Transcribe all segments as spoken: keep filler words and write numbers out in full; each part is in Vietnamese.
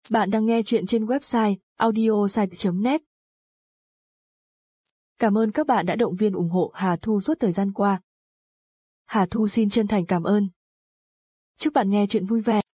Bạn đang nghe chuyện trên website audiosite chấm net. Cảm ơn các bạn đã động viên ủng hộ Hà Thu suốt thời gian qua. Hà Thu xin chân thành cảm ơn. Chúc bạn nghe chuyện vui vẻ.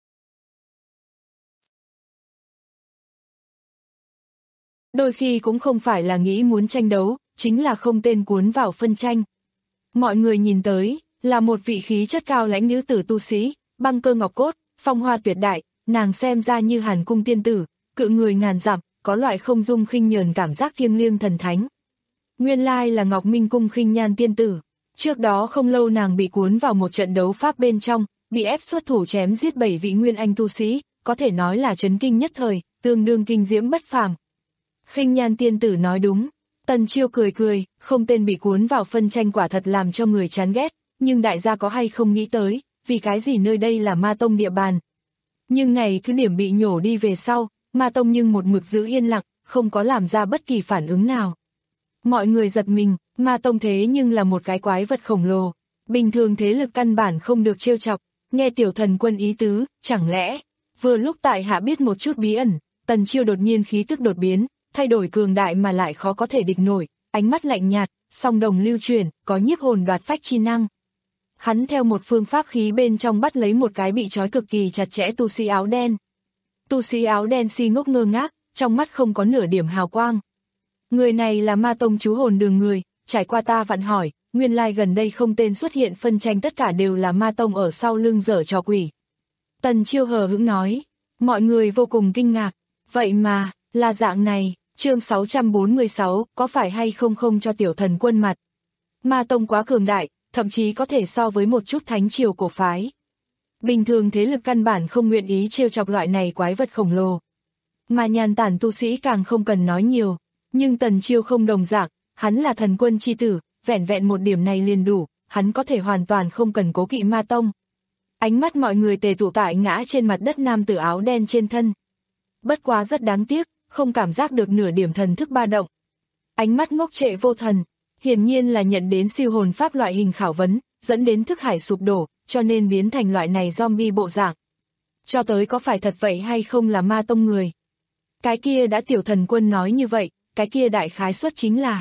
Đôi khi cũng không phải là nghĩ muốn tranh đấu, chính là không tên cuốn vào phân tranh. Mọi người nhìn tới, là một vị khí chất cao lãnh nữ tử tu sĩ, băng cơ ngọc cốt, phong hoa tuyệt đại, nàng xem ra như Hàn cung tiên tử, cự người ngàn dặm, có loại không dung khinh nhờn cảm giác thiêng liêng thần thánh. Nguyên lai là Ngọc Minh cung khinh nhan tiên tử. Trước đó không lâu nàng bị cuốn vào một trận đấu pháp bên trong, bị ép xuất thủ chém giết bảy vị nguyên anh tu sĩ, có thể nói là chấn kinh nhất thời, tương đương kinh diễm bất phàm. Khinh nhan tiên tử nói đúng. Tần Chiêu cười cười, không tên bị cuốn vào phân tranh quả thật làm cho người chán ghét, nhưng đại gia có hay không nghĩ tới, vì cái gì nơi đây là ma tông địa bàn. Nhưng ngày cứ điểm bị nhổ đi về sau, ma tông nhưng một mực giữ yên lặng, không có làm ra bất kỳ phản ứng nào. Mọi người giật mình, ma tông thế nhưng là một cái quái vật khổng lồ, bình thường thế lực căn bản không được trêu chọc, nghe tiểu thần quân ý tứ, chẳng lẽ, vừa lúc tại hạ biết một chút bí ẩn, Tần Chiêu đột nhiên khí tức đột biến, thay đổi cường đại mà lại khó có thể địch nổi, ánh mắt lạnh nhạt, song đồng lưu chuyển, có nhiếp hồn đoạt phách chi năng. Hắn theo một phương pháp khí bên trong bắt lấy một cái bị trói cực kỳ chặt chẽ tu sĩ áo đen. Tu sĩ áo đen si ngốc ngơ ngác, trong mắt không có nửa điểm hào quang. Người này là ma tông chú hồn đường người, trải qua ta vặn hỏi, nguyên lai gần đây không tên xuất hiện phân tranh tất cả đều là ma tông ở sau lưng giở trò quỷ. Tần Chiêu hờ hững nói, mọi người vô cùng kinh ngạc, vậy mà, là dạng này, chương sáu trăm bốn mươi sáu, có phải hay không không cho tiểu thần quân mặt. Ma tông quá cường đại, thậm chí có thể so với một chút thánh triều cổ phái. Bình thường thế lực căn bản không nguyện ý trêu chọc loại này quái vật khổng lồ. Mà nhàn tản tu sĩ càng không cần nói nhiều, nhưng Tần Chiêu không đồng dạng, hắn là thần quân chi tử, vẹn vẹn một điểm này liền đủ, hắn có thể hoàn toàn không cần cố kỵ ma tông. Ánh mắt mọi người tề tụ tại ngã trên mặt đất nam tử áo đen trên thân. Bất quá rất đáng tiếc, không cảm giác được nửa điểm thần thức ba động. Ánh mắt ngốc trệ vô thần, hiển nhiên là nhận đến siêu hồn pháp loại hình khảo vấn, dẫn đến thức hải sụp đổ, cho nên biến thành loại này zombie bộ dạng. Cho tới có phải thật vậy hay không là ma tông người. Cái kia đã tiểu thần quân nói như vậy, cái kia đại khái suất chính là.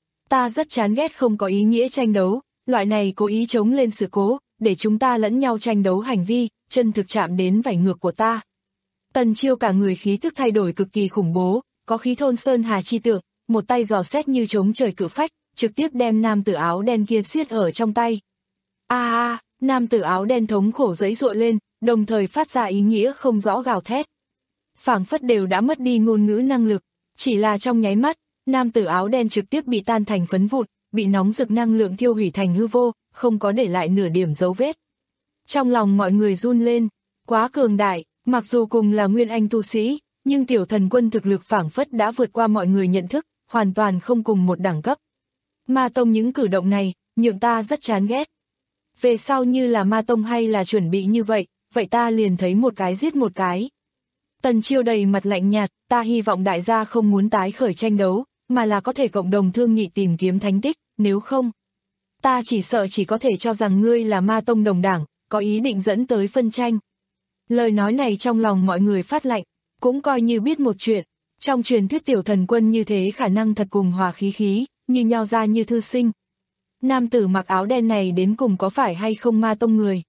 Ta rất chán ghét không có ý nghĩa tranh đấu, loại này cố ý chống lên sự cố, để chúng ta lẫn nhau tranh đấu hành vi, chân thực chạm đến vảy ngược của ta. Tần Chiêu cả người khí thức thay đổi cực kỳ khủng bố, có khí thôn sơn hà chi tượng, một tay giò xét như chống trời cự phách, trực tiếp đem nam tử áo đen kia siết ở trong tay. A a, nam tử áo đen thống khổ giãy giụa lên, đồng thời phát ra ý nghĩa không rõ gào thét. Phảng phất đều đã mất đi ngôn ngữ năng lực, chỉ là trong nháy mắt, nam tử áo đen trực tiếp bị tan thành phấn vụn, bị nóng rực năng lượng thiêu hủy thành hư vô, không có để lại nửa điểm dấu vết. Trong lòng mọi người run lên, quá cường đại, mặc dù cùng là nguyên anh tu sĩ, nhưng tiểu thần quân thực lực phảng phất đã vượt qua mọi người nhận thức, hoàn toàn không cùng một đẳng cấp. Ma tông những cử động này, nhượng ta rất chán ghét. Về sau như là ma tông hay là chuẩn bị như vậy, vậy ta liền thấy một cái giết một cái. Tần Chiêu đầy mặt lạnh nhạt, ta hy vọng đại gia không muốn tái khởi tranh đấu, mà là có thể cộng đồng thương nghị tìm kiếm thánh tích, nếu không. Ta chỉ sợ chỉ có thể cho rằng ngươi là ma tông đồng đảng, có ý định dẫn tới phân tranh. Lời nói này trong lòng mọi người phát lạnh, cũng coi như biết một chuyện, trong truyền thuyết tiểu thần quân như thế khả năng thật cùng hòa khí khí, như nho ra như thư sinh. Nam tử mặc áo đen này đến cùng có phải hay không ma tông người?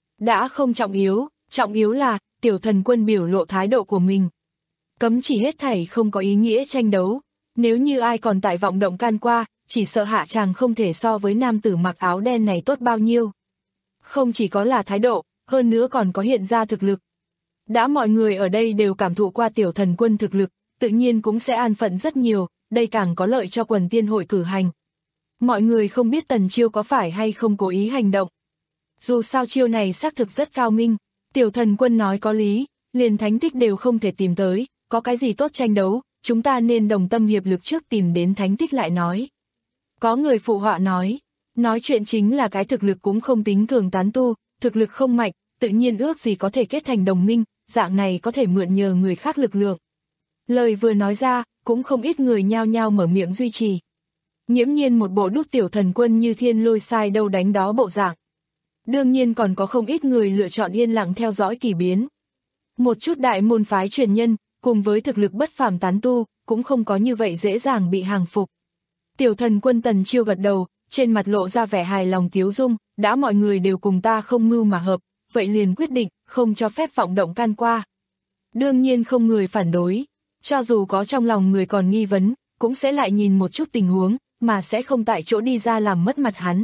Đã không trọng yếu, trọng yếu là, tiểu thần quân biểu lộ thái độ của mình. Cấm chỉ hết thảy không có ý nghĩa tranh đấu, nếu như ai còn tại vọng động can qua, chỉ sợ hạ chàng không thể so với nam tử mặc áo đen này tốt bao nhiêu. Không chỉ có là thái độ, hơn nữa còn có hiện ra thực lực. Đã mọi người ở đây đều cảm thụ qua tiểu thần quân thực lực, tự nhiên cũng sẽ an phận rất nhiều, đây càng có lợi cho quần tiên hội cử hành. Mọi người không biết Tần Chiêu có phải hay không cố ý hành động. Dù sao chiêu này xác thực rất cao minh, tiểu thần quân nói có lý, liền thánh tích đều không thể tìm tới, có cái gì tốt tranh đấu, chúng ta nên đồng tâm hiệp lực trước tìm đến thánh tích lại nói. Có người phụ họa nói, nói chuyện chính là cái thực lực cũng không tính cường tán tu, thực lực không mạnh, tự nhiên ước gì có thể kết thành đồng minh, dạng này có thể mượn nhờ người khác lực lượng. Lời vừa nói ra, cũng không ít người nhao nhao mở miệng duy trì. Nghiễm nhiên một bộ đúc tiểu thần quân như thiên lôi sai đâu đánh đó bộ dạng. Đương nhiên còn có không ít người lựa chọn yên lặng theo dõi kỳ biến. Một chút đại môn phái truyền nhân, cùng với thực lực bất phàm tán tu, cũng không có như vậy dễ dàng bị hàng phục. Tiểu thần quân Tần Chiêu gật đầu, trên mặt lộ ra vẻ hài lòng tiếu dung, đã mọi người đều cùng ta không mưu mà hợp, vậy liền quyết định, không cho phép vọng động can qua. Đương nhiên không người phản đối, cho dù có trong lòng người còn nghi vấn, cũng sẽ lại nhìn một chút tình huống, mà sẽ không tại chỗ đi ra làm mất mặt hắn.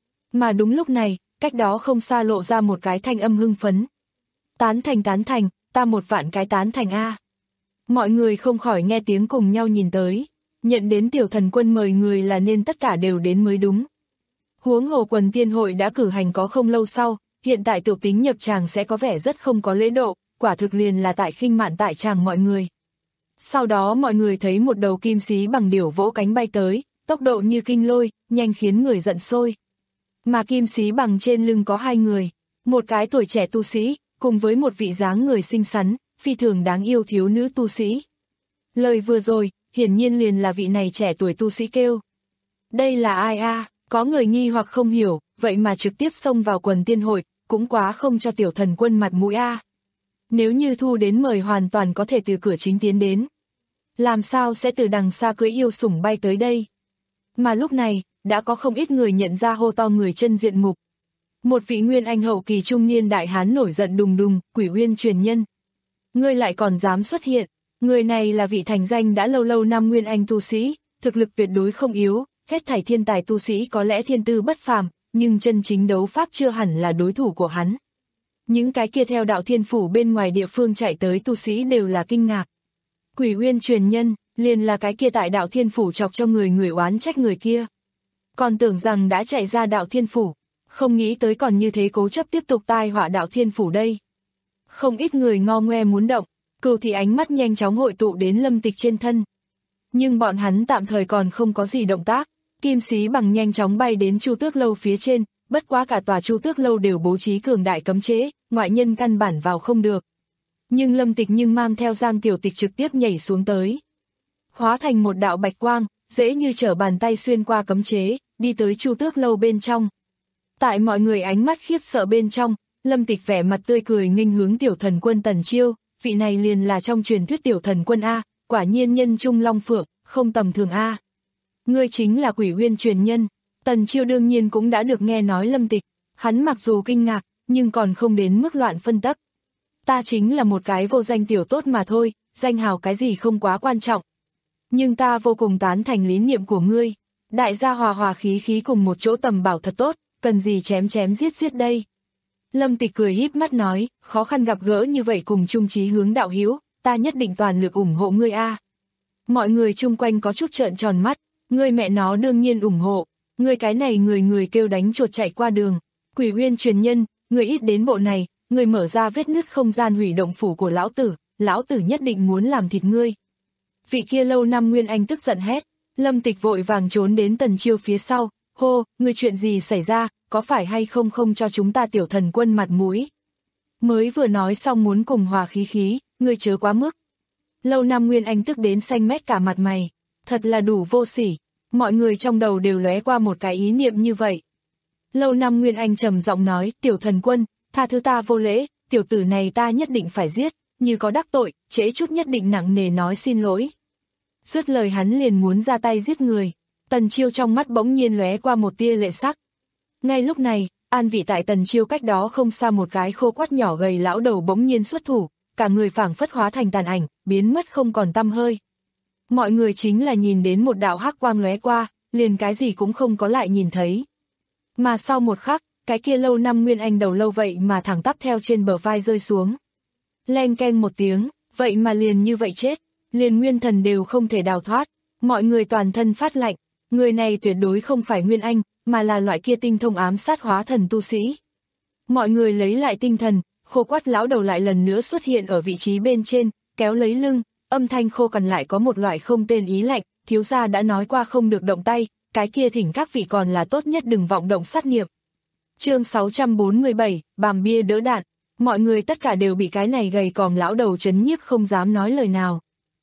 Mà đúng lúc này, cách đó không xa lộ ra một cái thanh âm hưng phấn. Tán thành tán thành, ta một vạn cái tán thành A. Mọi người không khỏi nghe tiếng cùng nhau nhìn tới, nhận đến tiểu thần quân mời người là nên tất cả đều đến mới đúng. Huống hồ quần tiên hội đã cử hành có không lâu sau, hiện tại tiểu tính nhập tràng sẽ có vẻ rất không có lễ độ, quả thực liền là tại khinh mạn tại tràng mọi người. Sau đó mọi người thấy một đầu kim xí bằng điểu vỗ cánh bay tới, tốc độ như kinh lôi, nhanh khiến người giận sôi. Mà kim xí bằng trên lưng có hai người, một cái tuổi trẻ tu sĩ, cùng với một vị dáng người xinh xắn, phi thường đáng yêu thiếu nữ tu sĩ. Lời vừa rồi, hiển nhiên liền là vị này trẻ tuổi tu sĩ kêu. Đây là ai a? Có người nghi hoặc không hiểu, vậy mà trực tiếp xông vào quần tiên hội, cũng quá không cho tiểu thần quân mặt mũi a. Nếu như thu đến mời hoàn toàn có thể từ cửa chính tiến đến. Làm sao sẽ từ đằng xa cưỡi yêu sủng bay tới đây? Mà lúc này, đã có không ít người nhận ra hô to người chân diện mục. Một vị nguyên anh hậu kỳ trung niên đại hán nổi giận đùng đùng, Quỷ Uyên truyền nhân. Ngươi lại còn dám xuất hiện, người này là vị thành danh đã lâu lâu năm nguyên anh tu sĩ, thực lực tuyệt đối không yếu, hết thảy thiên tài tu sĩ có lẽ thiên tư bất phàm, nhưng chân chính đấu pháp chưa hẳn là đối thủ của hắn. Những cái kia theo đạo thiên phủ bên ngoài địa phương chạy tới tu sĩ đều là kinh ngạc. Quỷ Uyên truyền nhân, liền là cái kia tại đạo thiên phủ chọc cho người người oán trách người kia. Còn tưởng rằng đã chạy ra đạo thiên phủ, không nghĩ tới còn như thế cố chấp tiếp tục tai họa đạo thiên phủ đây. Không ít người ngo ngoe muốn động, cừu thì ánh mắt nhanh chóng hội tụ đến Lâm Tịch trên thân. Nhưng bọn hắn tạm thời còn không có gì động tác, kim xí bằng nhanh chóng bay đến Chu Tước Lâu phía trên, bất quá cả tòa Chu Tước Lâu đều bố trí cường đại cấm chế, ngoại nhân căn bản vào không được. Nhưng Lâm Tịch nhưng mang theo Giang Tiểu Tịch trực tiếp nhảy xuống tới. Hóa thành một đạo bạch quang, dễ như trở bàn tay xuyên qua cấm chế, đi tới Chu Tước Lâu bên trong. Tại mọi người ánh mắt khiếp sợ bên trong, Lâm Tịch vẻ mặt tươi cười nghênh hướng tiểu thần quân Tần Chiêu, vị này liền là trong truyền thuyết tiểu thần quân A, quả nhiên nhân trung long phượng, không tầm thường A. Ngươi chính là Quỷ Uyên truyền nhân. Tần Chiêu đương nhiên cũng đã được nghe nói Lâm Tịch, hắn mặc dù kinh ngạc, nhưng còn không đến mức loạn phân tắc. Ta chính là một cái vô danh tiểu tốt mà thôi, danh hào cái gì không quá quan trọng. Nhưng ta vô cùng tán thành lý niệm của ngươi, đại gia hòa hòa khí khí cùng một chỗ tầm bảo thật tốt, cần gì chém chém giết giết đây. Lâm Tịch cười híp mắt nói, khó khăn gặp gỡ như vậy cùng chung chí hướng đạo hữu, ta nhất định toàn lực ủng hộ ngươi a. Mọi người chung quanh có chút trợn tròn mắt, ngươi mẹ nó đương nhiên ủng hộ, ngươi cái này người người kêu đánh chuột chạy qua đường. Quỷ Uyên truyền nhân, ngươi ít đến bộ này, ngươi mở ra vết nứt không gian hủy động phủ của lão tử, lão tử nhất định muốn làm thịt ngươi. Vị kia lâu năm nguyên anh tức giận hét, Lâm Tịch vội vàng trốn đến Tần Chiêu phía sau, hô, ngươi chuyện gì xảy ra, có phải hay không không cho chúng ta tiểu thần quân mặt mũi. Mới vừa nói xong muốn cùng hòa khí khí, ngươi chớ quá mức. Lâu năm nguyên anh tức đến xanh mét cả mặt mày, thật là đủ vô sỉ, mọi người trong đầu đều lóe qua một cái ý niệm như vậy. Lâu năm nguyên anh trầm giọng nói, tiểu thần quân, tha thứ ta vô lễ, tiểu tử này ta nhất định phải giết, như có đắc tội, trễ chút nhất định nặng nề nói xin lỗi. Dứt lời hắn liền muốn ra tay giết người, Tần Chiêu trong mắt bỗng nhiên lóe qua một tia lệ sắc. Ngay lúc này, an vị tại Tần Chiêu cách đó không xa một cái khô quắt nhỏ gầy lão đầu bỗng nhiên xuất thủ, cả người phảng phất hóa thành tàn ảnh, biến mất không còn tăm hơi. Mọi người chính là nhìn đến một đạo hắc quang lóe qua, liền cái gì cũng không có lại nhìn thấy. Mà sau một khắc, cái kia lâu năm nguyên anh đầu lâu vậy mà thẳng tắp theo trên bờ vai rơi xuống. Leng keng một tiếng, vậy mà liền như vậy chết, liền nguyên thần đều không thể đào thoát, mọi người toàn thân phát lạnh, người này tuyệt đối không phải nguyên anh, mà là loại kia tinh thông ám sát hóa thần tu sĩ. Mọi người lấy lại tinh thần, khô quắt lão đầu lại lần nữa xuất hiện ở vị trí bên trên, kéo lấy lưng, âm thanh khô cằn lại có một loại không tên ý lạnh, thiếu gia đã nói qua không được động tay, cái kia thỉnh các vị còn là tốt nhất đừng vọng động sát nghiệp. Chương sáu trăm bốn mươi bảy, bàm bia đỡ đạn, mọi người tất cả đều bị cái này gầy còm lão đầu trấn nhiếp không dám nói lời nào.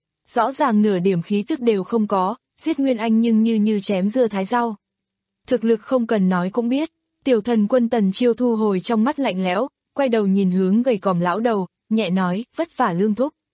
Rõ ràng nửa điểm khí tức đều không có, giết nguyên anh nhưng như như chém dưa thái rau. Thực lực không cần nói cũng biết, tiểu thần quân Tần Chiêu thu hồi trong mắt lạnh lẽo, quay đầu nhìn hướng gầy còm lão đầu, nhẹ nói, vất vả lương thúc.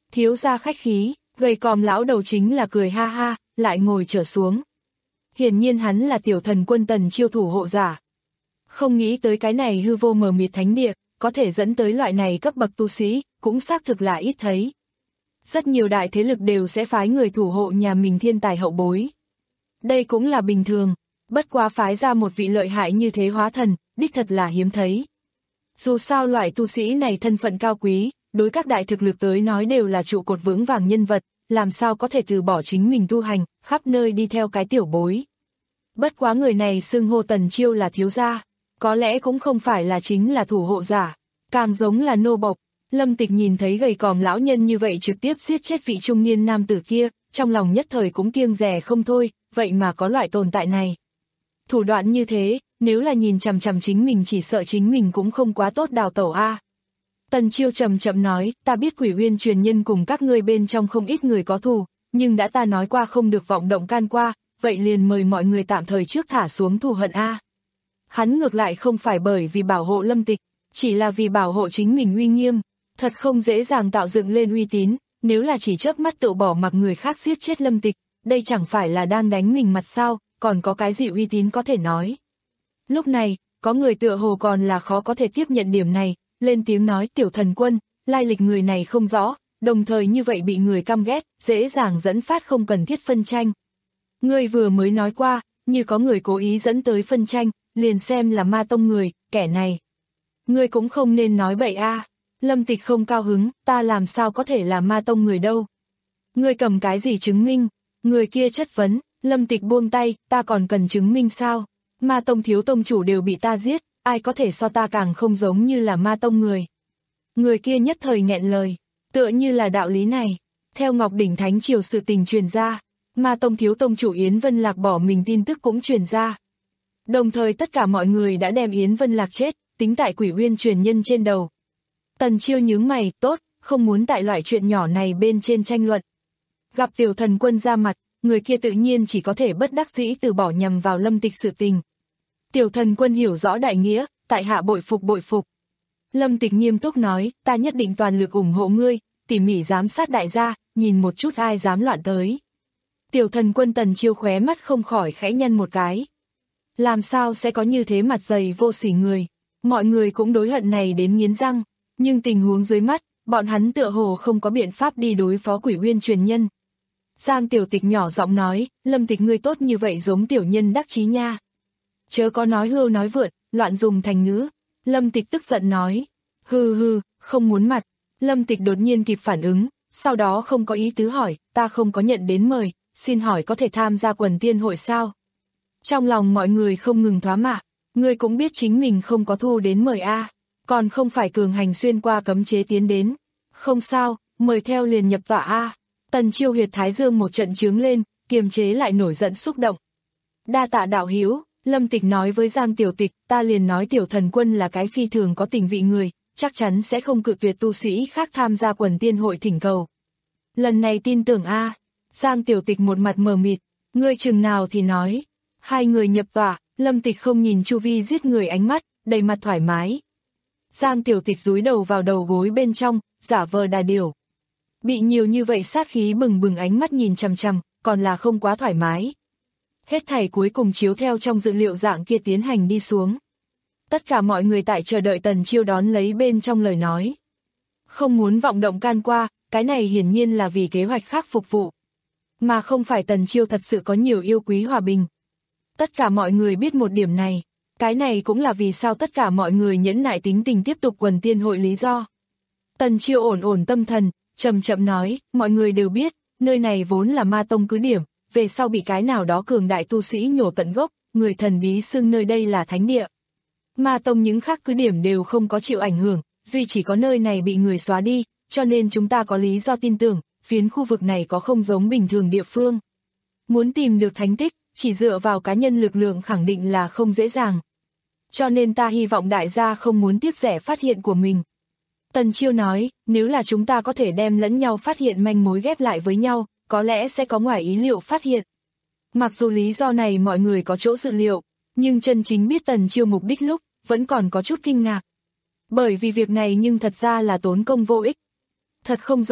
Thiếu gia khách khí, gầy còm lão đầu chính là cười ha ha, lại ngồi trở xuống. Hiển nhiên hắn là tiểu thần quân Tần Chiêu thủ hộ giả. Không nghĩ tới cái này hư vô mờ mịt thánh địa, có thể dẫn tới loại này cấp bậc tu sĩ, cũng xác thực là ít thấy. Rất nhiều đại thế lực đều sẽ phái người thủ hộ nhà mình thiên tài hậu bối. Đây cũng là bình thường, bất quá phái ra một vị lợi hại như thế hóa thần, đích thật là hiếm thấy. Dù sao loại tu sĩ này thân phận cao quý, đối các đại thực lực tới nói đều là trụ cột vững vàng nhân vật, làm sao có thể từ bỏ chính mình tu hành, khắp nơi đi theo cái tiểu bối. Bất quá người này xưng hô Tần Chiêu là thiếu gia, có lẽ cũng không phải là chính là thủ hộ giả, càng giống là nô bộc. Lâm Tịch nhìn thấy gầy còm lão nhân như vậy trực tiếp giết chết vị trung niên nam tử kia, trong lòng nhất thời cũng kiêng dè không thôi, vậy mà có loại tồn tại này. Thủ đoạn như thế, nếu là nhìn chằm chằm chính mình chỉ sợ chính mình cũng không quá tốt đào tẩu a. Tần Chiêu chậm chậm nói, ta biết Quỷ Uyên truyền nhân cùng các ngươi bên trong không ít người có thù, nhưng đã ta nói qua không được vọng động can qua, vậy liền mời mọi người tạm thời trước thả xuống thù hận a. Hắn ngược lại không phải bởi vì bảo hộ Lâm Tịch, chỉ là vì bảo hộ chính mình uy nghiêm, thật không dễ dàng tạo dựng lên uy tín, nếu là chỉ chớp mắt tự bỏ mặc người khác giết chết Lâm Tịch, đây chẳng phải là đang đánh mình mặt sao, còn có cái gì uy tín có thể nói. Lúc này, có người tựa hồ còn là khó có thể tiếp nhận điểm này, lên tiếng nói tiểu thần quân, lai lịch người này không rõ, đồng thời như vậy bị người căm ghét, dễ dàng dẫn phát không cần thiết phân tranh. Ngươi vừa mới nói qua, như có người cố ý dẫn tới phân tranh, liền xem là ma tông người, kẻ này. Ngươi cũng không nên nói bậy a. Lâm Tịch không cao hứng, ta làm sao có thể là ma tông người đâu. Ngươi cầm cái gì chứng minh? Người kia chất vấn, Lâm Tịch buông tay, ta còn cần chứng minh sao? Ma tông thiếu tông chủ đều bị ta giết, ai có thể so ta càng không giống như là ma tông người. Người kia nhất thời nghẹn lời, tựa như là đạo lý này. Theo Ngọc Đỉnh Thánh Triều sự tình truyền ra, ma tông thiếu tông chủ Yến Vân Lạc bỏ mình tin tức cũng truyền ra. Đồng thời tất cả mọi người đã đem Yến Vân Lạc chết, tính tại Quỷ Uyên truyền nhân trên đầu. Tần Chiêu nhướng mày, tốt, không muốn tại loại chuyện nhỏ này bên trên tranh luận. Gặp tiểu thần quân ra mặt, người kia tự nhiên chỉ có thể bất đắc dĩ từ bỏ nhằm vào Lâm Tịch sự tình. Tiểu thần quân hiểu rõ đại nghĩa, tại hạ bội phục bội phục. Lâm Tịch nghiêm túc nói, ta nhất định toàn lực ủng hộ ngươi, tỉ mỉ giám sát đại gia, nhìn một chút ai dám loạn tới. Tiểu thần quân Tần Chiêu khóe mắt không khỏi khẽ nhăn một cái. Làm sao sẽ có như thế mặt dày vô sỉ người, mọi người cũng đối hận này đến nghiến răng, nhưng tình huống dưới mắt, bọn hắn tựa hồ không có biện pháp đi đối phó Quỷ Uyên truyền nhân. Giang Tiểu Tịch nhỏ giọng nói, Lâm Tịch ngươi tốt như vậy giống tiểu nhân đắc chí nha. Chớ có nói hưu nói vượt, loạn dùng thành ngữ. Lâm Tịch tức giận nói, hư hư, không muốn mặt. Lâm Tịch đột nhiên kịp phản ứng, sau đó không có ý tứ hỏi, ta không có nhận đến mời, xin hỏi có thể tham gia quần tiên hội sao? Trong lòng mọi người không ngừng thoá mạ, ngươi cũng biết chính mình không có thu đến mời a, còn không phải cường hành xuyên qua cấm chế tiến đến. Không sao, mời theo liền nhập tọa a. Tần Chiêu huyệt thái dương một trận trướng lên, kiềm chế lại nổi giận xúc động. Đa tạ đạo hiếu, Lâm Tịch nói với Giang Tiểu Tịch, ta liền nói tiểu thần quân là cái phi thường có tình vị người, chắc chắn sẽ không cự tuyệt tu sĩ khác tham gia quần tiên hội thỉnh cầu. Lần này tin tưởng a. Giang Tiểu Tịch một mặt mờ mịt, ngươi chừng nào thì nói. Hai người nhập tọa, Lâm Tịch không nhìn chu vi giết người ánh mắt, đầy mặt thoải mái. Giang Tiểu Tịch dúi đầu vào đầu gối bên trong, giả vờ đà điểu. Bị nhiều như vậy sát khí bừng bừng ánh mắt nhìn chằm chằm, còn là không quá thoải mái. Hết thảy cuối cùng chiếu theo trong dự liệu dạng kia tiến hành đi xuống. Tất cả mọi người tại chờ đợi Tần Chiêu đón lấy bên trong lời nói. Không muốn vọng động can qua, cái này hiển nhiên là vì kế hoạch khác phục vụ. Mà không phải Tần Chiêu thật sự có nhiều yêu quý hòa bình. Tất cả mọi người biết một điểm này, cái này cũng là vì sao tất cả mọi người nhẫn nại tính tình tiếp tục quần tiên hội lý do. Tần Chiêu ổn ổn tâm thần, chậm chậm nói, mọi người đều biết, nơi này vốn là ma tông cứ điểm, về sau bị cái nào đó cường đại tu sĩ nhổ tận gốc, người thần bí xưng nơi đây là thánh địa. Ma tông những khác cứ điểm đều không có chịu ảnh hưởng, duy chỉ có nơi này bị người xóa đi, cho nên chúng ta có lý do tin tưởng, phiến khu vực này có không giống bình thường địa phương. Muốn tìm được thánh tích, chỉ dựa vào cá nhân lực lượng khẳng định là không dễ dàng. Cho nên ta hy vọng đại gia không muốn tiếc rẻ phát hiện của mình. Tần Chiêu nói, nếu là chúng ta có thể đem lẫn nhau phát hiện manh mối ghép lại với nhau, có lẽ sẽ có ngoài ý liệu phát hiện. Mặc dù lý do này mọi người có chỗ dự liệu, nhưng chân chính biết Tần Chiêu mục đích lúc, vẫn còn có chút kinh ngạc. Bởi vì việc này nhưng thật ra là tốn công vô ích. Thật không rõ,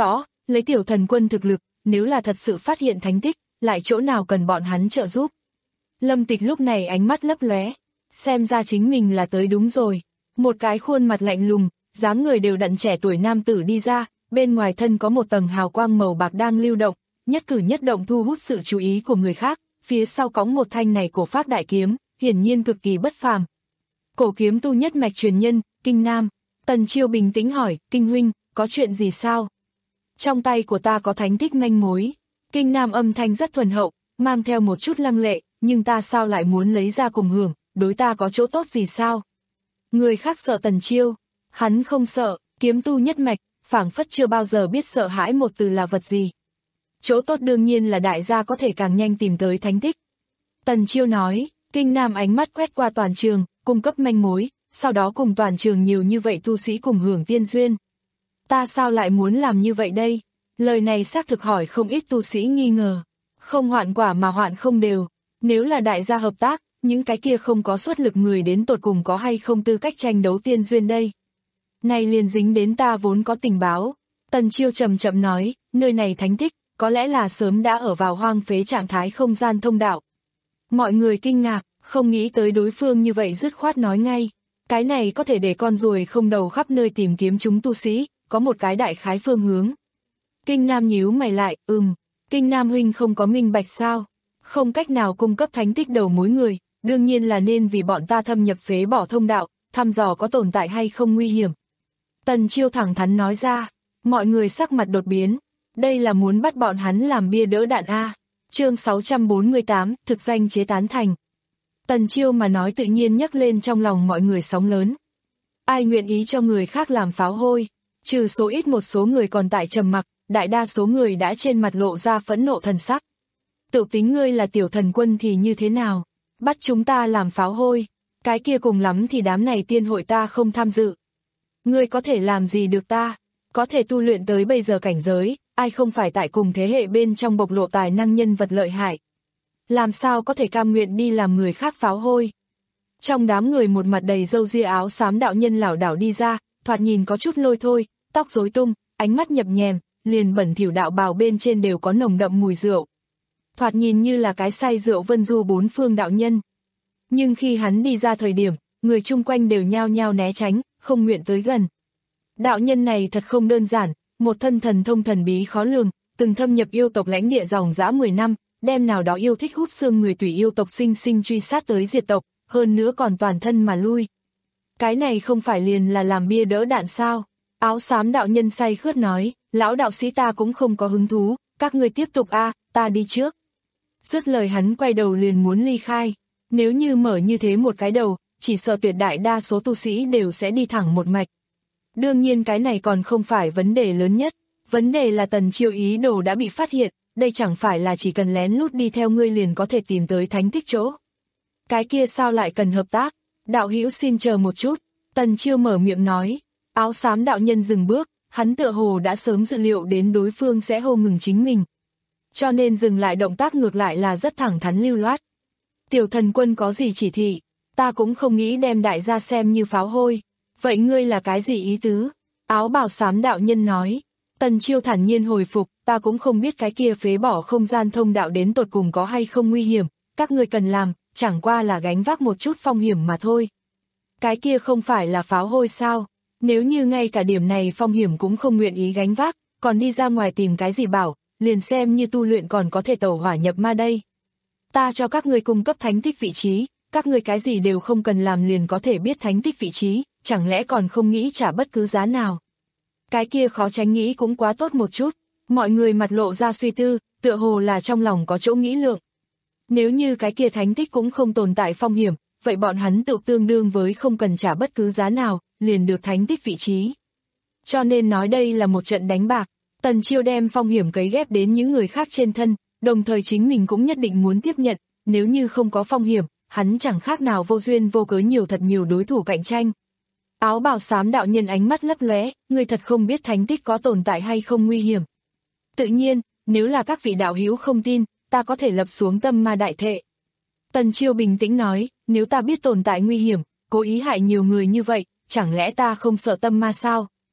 lấy tiểu thần quân thực lực, nếu là thật sự phát hiện thánh tích, lại chỗ nào cần bọn hắn trợ giúp. Lâm Tịch lúc này ánh mắt lấp lóe, xem ra chính mình là tới đúng rồi. Một cái khuôn mặt lạnh lùng, dáng người đều đặn trẻ tuổi nam tử đi ra, bên ngoài thân có một tầng hào quang màu bạc đang lưu động, nhất cử nhất động thu hút sự chú ý của người khác, phía sau cõng một thanh này cổ phác đại kiếm, hiển nhiên cực kỳ bất phàm. Cổ kiếm tu nhất mạch truyền nhân, Kinh Nam. Tần Chiêu bình tĩnh hỏi, Kinh huynh, có chuyện gì sao? Trong tay của ta có thánh tích manh mối. Kinh Nam âm thanh rất thuần hậu, mang theo một chút lăng lệ, nhưng ta sao lại muốn lấy ra cùng hưởng, đối ta có chỗ tốt gì sao? Người khác sợ Tần Chiêu, hắn không sợ, kiếm tu nhất mạch, phảng phất chưa bao giờ biết sợ hãi một từ là vật gì. Chỗ tốt đương nhiên là đại gia có thể càng nhanh tìm tới thánh tích. Tần Chiêu nói, Kinh Nam ánh mắt quét qua toàn trường, cung cấp manh mối, sau đó cùng toàn trường nhiều như vậy tu sĩ cùng hưởng tiên duyên. Ta sao lại muốn làm như vậy đây? Lời này xác thực hỏi không ít tu sĩ nghi ngờ. Không hoạn quả mà hoạn không đều. Nếu là đại gia hợp tác, những cái kia không có xuất lực người đến tột cùng có hay không tư cách tranh đấu tiên duyên đây. Này liền dính đến ta vốn có tình báo. Tần Chiêu chậm chậm nói, nơi này thánh tích, có lẽ là sớm đã ở vào hoang phế trạng thái không gian thông đạo. Mọi người kinh ngạc, không nghĩ tới đối phương như vậy dứt khoát nói ngay. Cái này có thể để con ruồi không đầu khắp nơi tìm kiếm chúng tu sĩ, có một cái đại khái phương hướng. Kinh Nam nhíu mày lại, ừm, Kinh Nam huynh không có minh bạch sao? Không cách nào cung cấp thánh tích đầu mối người, đương nhiên là nên vì bọn ta thâm nhập phế bỏ thông đạo, thăm dò có tồn tại hay không nguy hiểm. Tần Chiêu thẳng thắn nói ra, mọi người sắc mặt đột biến, đây là muốn bắt bọn hắn làm bia đỡ đạn A. Chương sáu trăm bốn mươi tám, thực danh chế tán thành. Tần Chiêu mà nói tự nhiên nhắc lên trong lòng mọi người sóng lớn. Ai nguyện ý cho người khác làm pháo hôi, trừ số ít một số người còn tại trầm mặc, đại đa số người đã trên mặt lộ ra phẫn nộ thần sắc. Tự tính ngươi là tiểu thần quân thì như thế nào? Bắt chúng ta làm pháo hôi, cái kia cùng lắm thì đám này tiên hội ta không tham dự. Ngươi có thể làm gì được ta? Có thể tu luyện tới bây giờ cảnh giới, ai không phải tại cùng thế hệ bên trong bộc lộ tài năng nhân vật lợi hại. Làm sao có thể cam nguyện đi làm người khác pháo hôi? Trong đám người một mặt đầy râu ria áo xám đạo nhân lảo đảo đi ra, thoạt nhìn có chút lôi thôi, tóc rối tung, ánh mắt nhập nhèm, liền bẩn thỉu đạo bào bên trên đều có nồng đậm mùi rượu. Thoạt nhìn như là cái say rượu vân du bốn phương đạo nhân. Nhưng khi hắn đi ra thời điểm, người chung quanh đều nhao nhao né tránh, không nguyện tới gần. Đạo nhân này thật không đơn giản, một thân thần thông thần bí khó lường, từng thâm nhập yêu tộc lãnh địa dòng dã mười năm, đem nào đó yêu thích hút xương người tùy yêu tộc sinh sinh truy sát tới diệt tộc, hơn nữa còn toàn thân mà lui. Cái này không phải liền là làm bia đỡ đạn sao? Áo xám đạo nhân say khướt nói, lão đạo sĩ ta cũng không có hứng thú, các ngươi tiếp tục a, ta đi trước. Dứt lời hắn quay đầu liền muốn ly khai, nếu như mở như thế một cái đầu, chỉ sợ tuyệt đại đa số tu sĩ đều sẽ đi thẳng một mạch. Đương nhiên cái này còn không phải vấn đề lớn nhất, vấn đề là Tần Chiêu ý đồ đã bị phát hiện, đây chẳng phải là chỉ cần lén lút đi theo ngươi liền có thể tìm tới thánh tích chỗ. Cái kia sao lại cần hợp tác? Đạo hữu xin chờ một chút, Tần Chiêu mở miệng nói. Áo xám đạo nhân dừng bước, hắn tựa hồ đã sớm dự liệu đến đối phương sẽ hô ngừng chính mình. Cho nên dừng lại động tác ngược lại là rất thẳng thắn lưu loát. Tiểu thần quân có gì chỉ thị, ta cũng không nghĩ đem đại gia xem như pháo hôi. Vậy ngươi là cái gì ý tứ? Áo bào xám đạo nhân nói. Tần Chiêu thản nhiên hồi phục, ta cũng không biết cái kia phế bỏ không gian thông đạo đến tột cùng có hay không nguy hiểm, các ngươi cần làm, chẳng qua là gánh vác một chút phong hiểm mà thôi. Cái kia không phải là pháo hôi sao? Nếu như ngay cả điểm này phong hiểm cũng không nguyện ý gánh vác, còn đi ra ngoài tìm cái gì bảo, liền xem như tu luyện còn có thể tẩu hỏa nhập ma đây. Ta cho các ngươi cung cấp thánh tích vị trí, các ngươi cái gì đều không cần làm liền có thể biết thánh tích vị trí, chẳng lẽ còn không nghĩ trả bất cứ giá nào. Cái kia khó tránh nghĩ cũng quá tốt một chút, mọi người mặt lộ ra suy tư, tựa hồ là trong lòng có chỗ nghĩ lượng. Nếu như cái kia thánh tích cũng không tồn tại phong hiểm, vậy bọn hắn tự tương đương với không cần trả bất cứ giá nào, liền được thánh tích vị trí. Cho nên nói đây là một trận đánh bạc, Tần Chiêu đem phong hiểm cấy ghép đến những người khác trên thân, đồng thời chính mình cũng nhất định muốn tiếp nhận, nếu như không có phong hiểm, hắn chẳng khác nào vô duyên vô cớ nhiều thật nhiều đối thủ cạnh tranh. Áo bào xám đạo nhân ánh mắt lấp lóe, người thật không biết thánh tích có tồn tại hay không nguy hiểm. Tự nhiên, nếu là các vị đạo hữu không tin, ta có thể lập xuống tâm ma đại thệ. Tần Chiêu bình tĩnh nói, nếu ta biết tồn tại nguy hiểm, cố ý hại nhiều người như vậy, chẳng lẽ ta không sợ tâm ma sao?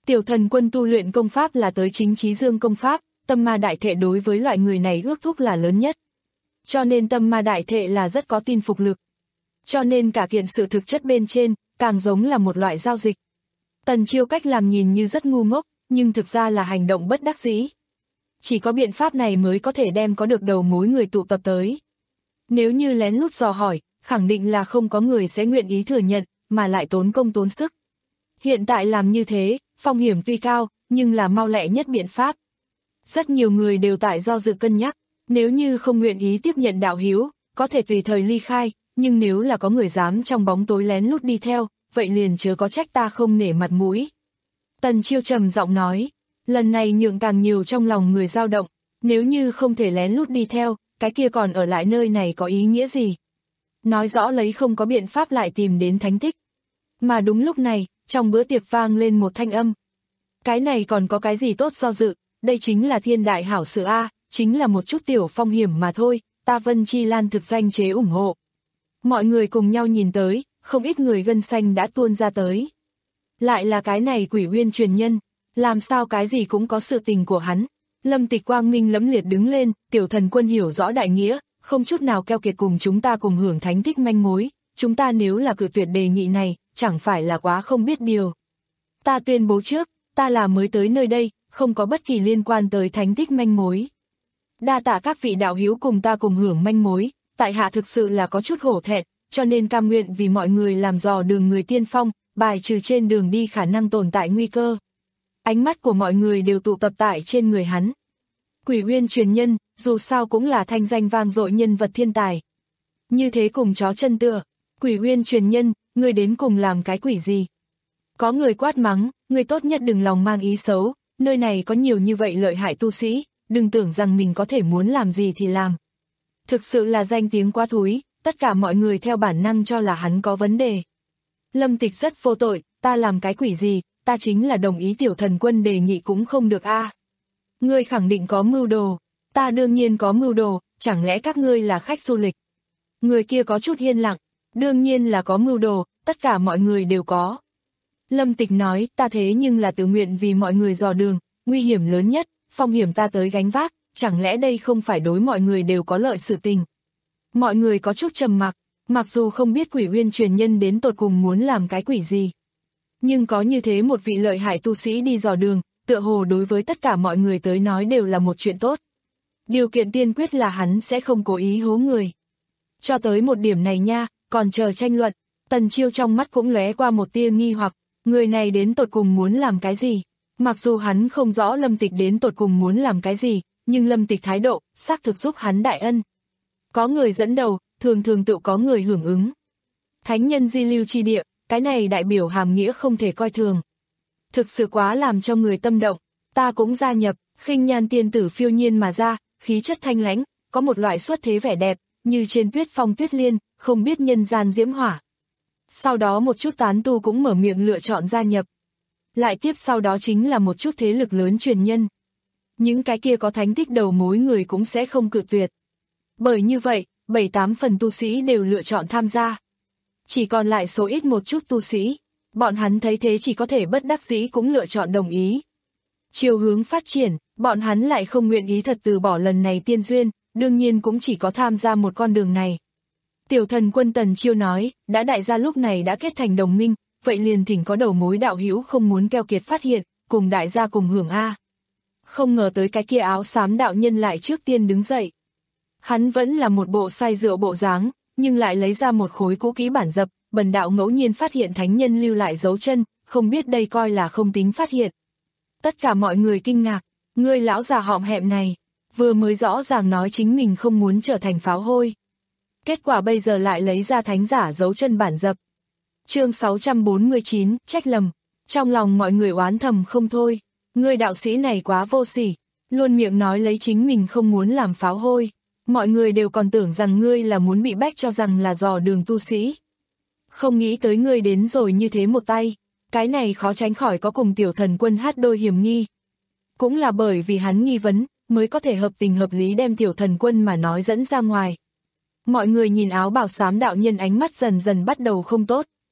Tiểu thần quân tu luyện công pháp là tới chính trí dương công pháp, tâm ma đại thệ đối với loại người này ước thúc là lớn nhất. Cho nên tâm ma đại thệ là rất có tin phục lực. Cho nên cả kiện sự thực chất bên trên, càng giống là một loại giao dịch. Tần Chiêu cách làm nhìn như rất ngu ngốc, nhưng thực ra là hành động bất đắc dĩ. Chỉ có biện pháp này mới có thể đem có được đầu mối người tụ tập tới. Nếu như lén lút dò hỏi, khẳng định là không có người sẽ nguyện ý thừa nhận, mà lại tốn công tốn sức. Hiện tại làm như thế, phong hiểm tuy cao, nhưng là mau lẹ nhất biện pháp. Rất nhiều người đều tại do dự cân nhắc, nếu như không nguyện ý tiếp nhận đạo hiếu, có thể tùy thời ly khai, nhưng nếu là có người dám trong bóng tối lén lút đi theo, vậy liền chớ có trách ta không nể mặt mũi. Tần Chiêu trầm giọng nói, lần này nhượng càng nhiều trong lòng người dao động, nếu như không thể lén lút đi theo, cái kia còn ở lại nơi này có ý nghĩa gì? Nói rõ lấy không có biện pháp lại tìm đến thánh tích. Mà đúng lúc này, trong bữa tiệc vang lên một thanh âm. Cái này còn có cái gì tốt do dự, đây chính là thiên đại hảo sự A, chính là một chút tiểu phong hiểm mà thôi, ta Vân Chi Lan thực danh chế ủng hộ. Mọi người cùng nhau nhìn tới, không ít người gân xanh đã tuôn ra tới. Lại là cái này Quỷ Uyên truyền nhân, làm sao cái gì cũng có sự tình của hắn. Lâm Tịch quang minh lẫm liệt đứng lên, tiểu thần quân hiểu rõ đại nghĩa, không chút nào keo kiệt cùng chúng ta cùng hưởng thánh tích manh mối, chúng ta nếu là cự tuyệt đề nghị này, chẳng phải là quá không biết điều. Ta tuyên bố trước, ta là mới tới nơi đây, không có bất kỳ liên quan tới thánh tích manh mối. Đa tạ các vị đạo hữu cùng ta cùng hưởng manh mối, tại hạ thực sự là có chút hổ thẹn, cho nên cam nguyện vì mọi người làm dò đường người tiên phong, bài trừ trên đường đi khả năng tồn tại nguy cơ. Ánh mắt của mọi người đều tụ tập tại trên người hắn. Quỷ Uyên truyền nhân, dù sao cũng là thanh danh vang dội nhân vật thiên tài. Như thế cùng chó chân tựa, Quỷ Uyên truyền nhân, người đến cùng làm cái quỷ gì? Có người quát mắng, người tốt nhất đừng lòng mang ý xấu, nơi này có nhiều như vậy lợi hại tu sĩ, đừng tưởng rằng mình có thể muốn làm gì thì làm. Thực sự là danh tiếng quá thúi, tất cả mọi người theo bản năng cho là hắn có vấn đề. Lâm Tịch rất vô tội, ta làm cái quỷ gì, ta chính là đồng ý tiểu thần quân đề nghị cũng không được a. À. Ngươi khẳng định có mưu đồ, ta đương nhiên có mưu đồ, chẳng lẽ các ngươi là khách du lịch? Người kia có chút yên lặng, đương nhiên là có mưu đồ, tất cả mọi người đều có. Lâm Tịch nói, ta thế nhưng là tự nguyện vì mọi người dò đường, nguy hiểm lớn nhất, phong hiểm ta tới gánh vác, chẳng lẽ đây không phải đối mọi người đều có lợi sự tình? Mọi người có chút trầm mặc, mặc dù không biết Quỷ Uyên truyền nhân đến tột cùng muốn làm cái quỷ gì. Nhưng có như thế một vị lợi hại tu sĩ đi dò đường, tựa hồ đối với tất cả mọi người tới nói đều là một chuyện tốt. Điều kiện tiên quyết là hắn sẽ không cố ý hố người. Cho tới một điểm này nha, còn chờ tranh luận, Tần Chiêu trong mắt cũng lóe qua một tia nghi hoặc, người này đến tột cùng muốn làm cái gì? Mặc dù hắn không rõ Lâm Tịch đến tột cùng muốn làm cái gì, nhưng Lâm Tịch thái độ, xác thực giúp hắn đại ân. Có người dẫn đầu, thường thường tự có người hưởng ứng. Thánh nhân di lưu chi địa, cái này đại biểu hàm nghĩa không thể coi thường. Thực sự quá làm cho người tâm động, ta cũng gia nhập, khinh nhan tiên tử phiêu nhiên mà ra, khí chất thanh lãnh, có một loại xuất thế vẻ đẹp, như trên tuyết phong tuyết liên, không biết nhân gian diễm hỏa. Sau đó một chút tán tu cũng mở miệng lựa chọn gia nhập. Lại tiếp sau đó chính là một chút thế lực lớn truyền nhân. Những cái kia có thánh tích đầu mối người cũng sẽ không cự tuyệt. Bởi như vậy, bảy tám phần tu sĩ đều lựa chọn tham gia. Chỉ còn lại số ít một chút tu sĩ, bọn hắn thấy thế chỉ có thể bất đắc dĩ cũng lựa chọn đồng ý. Chiều hướng phát triển, bọn hắn lại không nguyện ý thật từ bỏ lần này tiên duyên, đương nhiên cũng chỉ có tham gia một con đường này. Tiểu thần quân Tần Chiêu nói, đã đại gia lúc này đã kết thành đồng minh, vậy liền thỉnh có đầu mối đạo hữu không muốn keo kiệt phát hiện, cùng đại gia cùng hưởng A. Không ngờ tới cái kia áo xám đạo nhân lại trước tiên đứng dậy. Hắn vẫn là một bộ say rượu bộ dáng, nhưng lại lấy ra một khối cũ kỹ bản dập, bần đạo ngẫu nhiên phát hiện thánh nhân lưu lại dấu chân, không biết đây coi là không tính phát hiện. Tất cả mọi người kinh ngạc, ngươi lão già hõm hẹm này, vừa mới rõ ràng nói chính mình không muốn trở thành pháo hôi. Kết quả bây giờ lại lấy ra thánh giả dấu chân bản dập. Chương sáu trăm bốn mươi chín, trách lầm. Trong lòng mọi người oán thầm không thôi, ngươi đạo sĩ này quá vô sỉ, luôn miệng nói lấy chính mình không muốn làm pháo hôi. Mọi người đều còn tưởng rằng ngươi là muốn bị bách cho rằng là dò đường tu sĩ. Không nghĩ tới ngươi đến rồi như thế một tay, cái này khó tránh khỏi có cùng tiểu thần quân hát đôi hiểm nghi. Cũng là bởi vì hắn nghi vấn, mới có thể hợp tình hợp lý đem tiểu thần quân mà nói dẫn ra ngoài. Mọi người nhìn áo bào xám đạo nhân ánh mắt dần dần bắt đầu không tốt.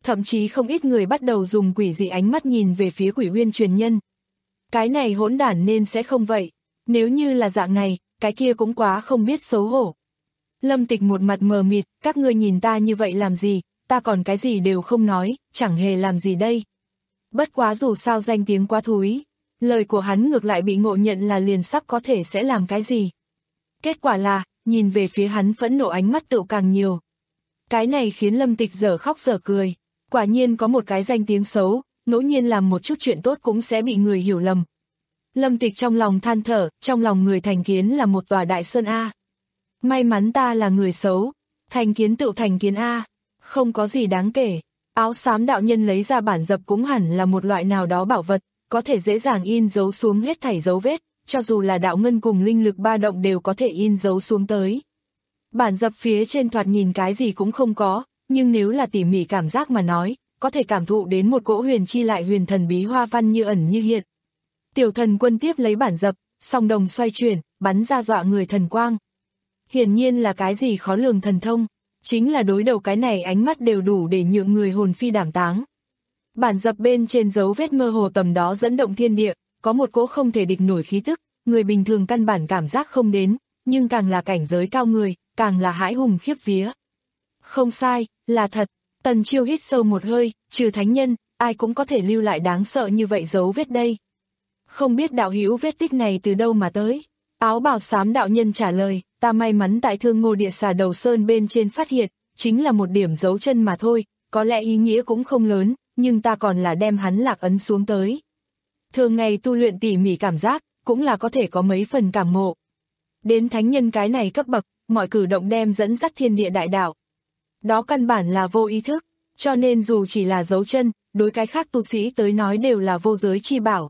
thậm chí không ít người bắt đầu dùng quỷ dị ánh mắt nhìn về phía Quỷ Uyên truyền nhân. Cái này hỗn đản nên sẽ không vậy, nếu như là dạng này, cái kia cũng quá không biết xấu hổ. Lâm Tịch một mặt mờ mịt, các ngươi nhìn ta như vậy làm gì, ta còn cái gì đều không nói, chẳng hề làm gì đây. Bất quá dù sao danh tiếng quá thúi, lời của hắn ngược lại bị ngộ nhận là liền sắp có thể sẽ làm cái gì. Kết quả là, nhìn về phía hắn phẫn nộ ánh mắt tựu càng nhiều. Cái này khiến Lâm Tịch dở khóc dở cười, quả nhiên có một cái danh tiếng xấu, ngẫu nhiên làm một chút chuyện tốt cũng sẽ bị người hiểu lầm. Lâm Tịch trong lòng than thở, trong lòng người thành kiến là một tòa đại sơn A. May mắn ta là người xấu, thành kiến tựu thành kiến A, không có gì đáng kể. Áo xám đạo nhân lấy ra bản dập cũng hẳn là một loại nào đó bảo vật, có thể dễ dàng in dấu xuống hết thảy dấu vết, cho dù là đạo ngân cùng linh lực ba động đều có thể in dấu xuống tới. Bản dập phía trên thoạt nhìn cái gì cũng không có, nhưng nếu là tỉ mỉ cảm giác mà nói, có thể cảm thụ đến một cỗ huyền chi lại huyền thần bí hoa văn như ẩn như hiện. Tiểu Thần Quân tiếp lấy bản dập, song đồng xoay chuyển, bắn ra dọa người thần quang. Hiển nhiên là cái gì khó lường thần thông, chính là đối đầu cái này ánh mắt đều đủ để nhượng người hồn phi đảm táng. Bản dập bên trên dấu vết mơ hồ tầm đó dẫn động thiên địa, có một cỗ không thể địch nổi khí tức, người bình thường căn bản cảm giác không đến, nhưng càng là cảnh giới cao người, càng là hãi hùng khiếp vía. Không sai, là thật. Tần Chiêu hít sâu một hơi, trừ thánh nhân, ai cũng có thể lưu lại đáng sợ như vậy dấu vết đây. Không biết đạo hữu vết tích này từ đâu mà tới. Áo bào xám đạo nhân trả lời, ta may mắn tại Thương Ngô Địa Xà đầu sơn bên trên phát hiện, chính là một điểm dấu chân mà thôi, có lẽ ý nghĩa cũng không lớn, nhưng ta còn là đem hắn lạc ấn xuống tới. Thường ngày tu luyện tỉ mỉ cảm giác, cũng là có thể có mấy phần cảm ngộ. Đến thánh nhân cái này cấp bậc, mọi cử động đem dẫn dắt thiên địa đại đạo. Đó căn bản là vô ý thức, cho nên dù chỉ là dấu chân, đối cái khác tu sĩ tới nói đều là vô giới chi bảo.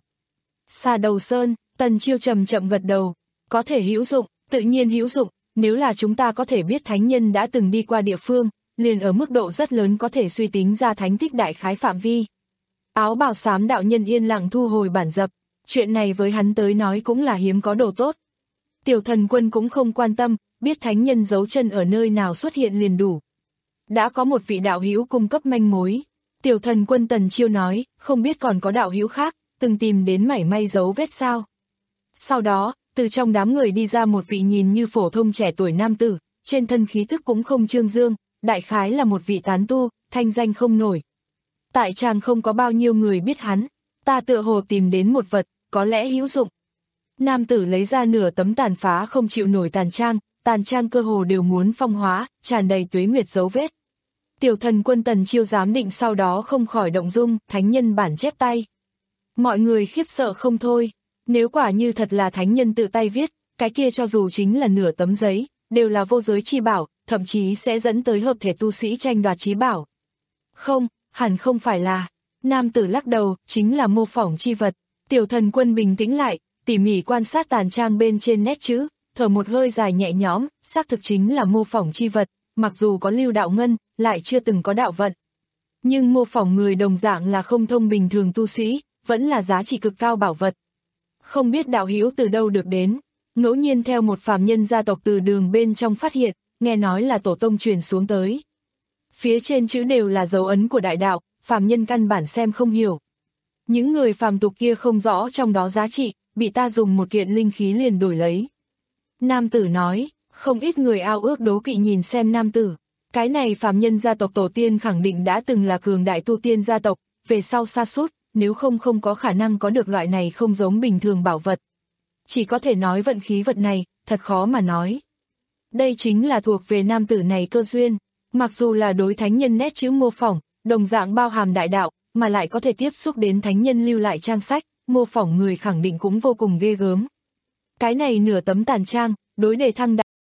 Xà đầu sơn, Tần Chiêu chậm chậm gật đầu, có thể hữu dụng, tự nhiên hữu dụng, nếu là chúng ta có thể biết thánh nhân đã từng đi qua địa phương, liền ở mức độ rất lớn có thể suy tính ra thánh tích đại khái phạm vi. Áo bào xám đạo nhân yên lặng thu hồi bản dập, chuyện này với hắn tới nói cũng là hiếm có đồ tốt. Tiểu Thần Quân cũng không quan tâm, biết thánh nhân dấu chân ở nơi nào xuất hiện liền đủ. Đã có một vị đạo hữu cung cấp manh mối. Tiểu Thần Quân Tần Chiêu nói, không biết còn có đạo hữu khác, từng tìm đến mảy may dấu vết sao. Sau đó, từ trong đám người đi ra một vị nhìn như phổ thông trẻ tuổi nam tử, trên thân khí thức cũng không trương dương, đại khái là một vị tán tu, thanh danh không nổi. Tại chàng không có bao nhiêu người biết hắn, ta tựa hồ tìm đến một vật, có lẽ hữu dụng. Nam tử lấy ra nửa tấm tàn phá không chịu nổi tàn trang, tàn trang cơ hồ đều muốn phong hóa, tràn đầy tuế nguyệt dấu vết. Tiểu Thần Quân Tần Chiêu giám định sau đó không khỏi động dung, thánh nhân bản chép tay. Mọi người khiếp sợ không thôi, nếu quả như thật là thánh nhân tự tay viết, cái kia cho dù chính là nửa tấm giấy, đều là vô giới chi bảo, thậm chí sẽ dẫn tới hợp thể tu sĩ tranh đoạt chí bảo. Không, hẳn không phải là. Nam tử lắc đầu, chính là mô phỏng chi vật. Tiểu Thần Quân bình tĩnh lại, tỉ mỉ quan sát tàn trang bên trên nét chữ, thở một hơi dài nhẹ nhõm, xác thực chính là mô phỏng chi vật, mặc dù có lưu đạo ngân, lại chưa từng có đạo vận. Nhưng mô phỏng người đồng dạng là không thông bình thường tu sĩ, vẫn là giá trị cực cao bảo vật. Không biết đạo hữu từ đâu được đến, ngẫu nhiên theo một phàm nhân gia tộc từ đường bên trong phát hiện, nghe nói là tổ tông truyền xuống tới. Phía trên chữ đều là dấu ấn của đại đạo, phàm nhân căn bản xem không hiểu. Những người phàm tục kia không rõ trong đó giá trị, bị ta dùng một kiện linh khí liền đổi lấy. Nam tử nói, không ít người ao ước đố kỵ nhìn xem nam tử. Cái này phàm nhân gia tộc tổ tiên khẳng định đã từng là cường đại tu tiên gia tộc, về sau sa sút, nếu không không có khả năng có được loại này không giống bình thường bảo vật. Chỉ có thể nói vận khí vật này, thật khó mà nói. Đây chính là thuộc về nam tử này cơ duyên, mặc dù là đối thánh nhân nét chữ mô phỏng, đồng dạng bao hàm đại đạo, mà lại có thể tiếp xúc đến thánh nhân lưu lại trang sách, mô phỏng người khẳng định cũng vô cùng ghê gớm. Cái này nửa tấm tàn trang, đối đề thăng đại.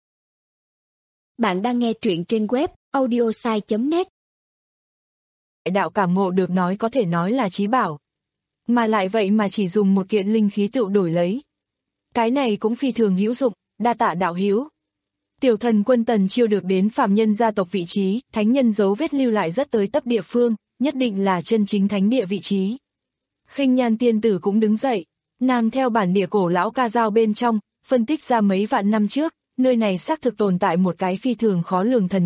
Bạn đang nghe truyện trên web audiosai chấm net. Đại đạo cảm ngộ được nói có thể nói là chí bảo. Mà lại vậy mà chỉ dùng một kiện linh khí tựu đổi lấy. Cái này cũng phi thường hữu dụng, đa tạ đạo hữu. Tiểu Thần Quân Tần Chiêu được đến phàm nhân gia tộc vị trí, thánh nhân dấu vết lưu lại rất tới tấp địa phương, nhất định là chân chính thánh địa vị trí. Khinh Nhan tiên tử cũng đứng dậy, nàng theo bản địa cổ lão ca dao bên trong, phân tích ra mấy vạn năm trước, nơi này xác thực tồn tại một cái phi thường khó lường thần nhân,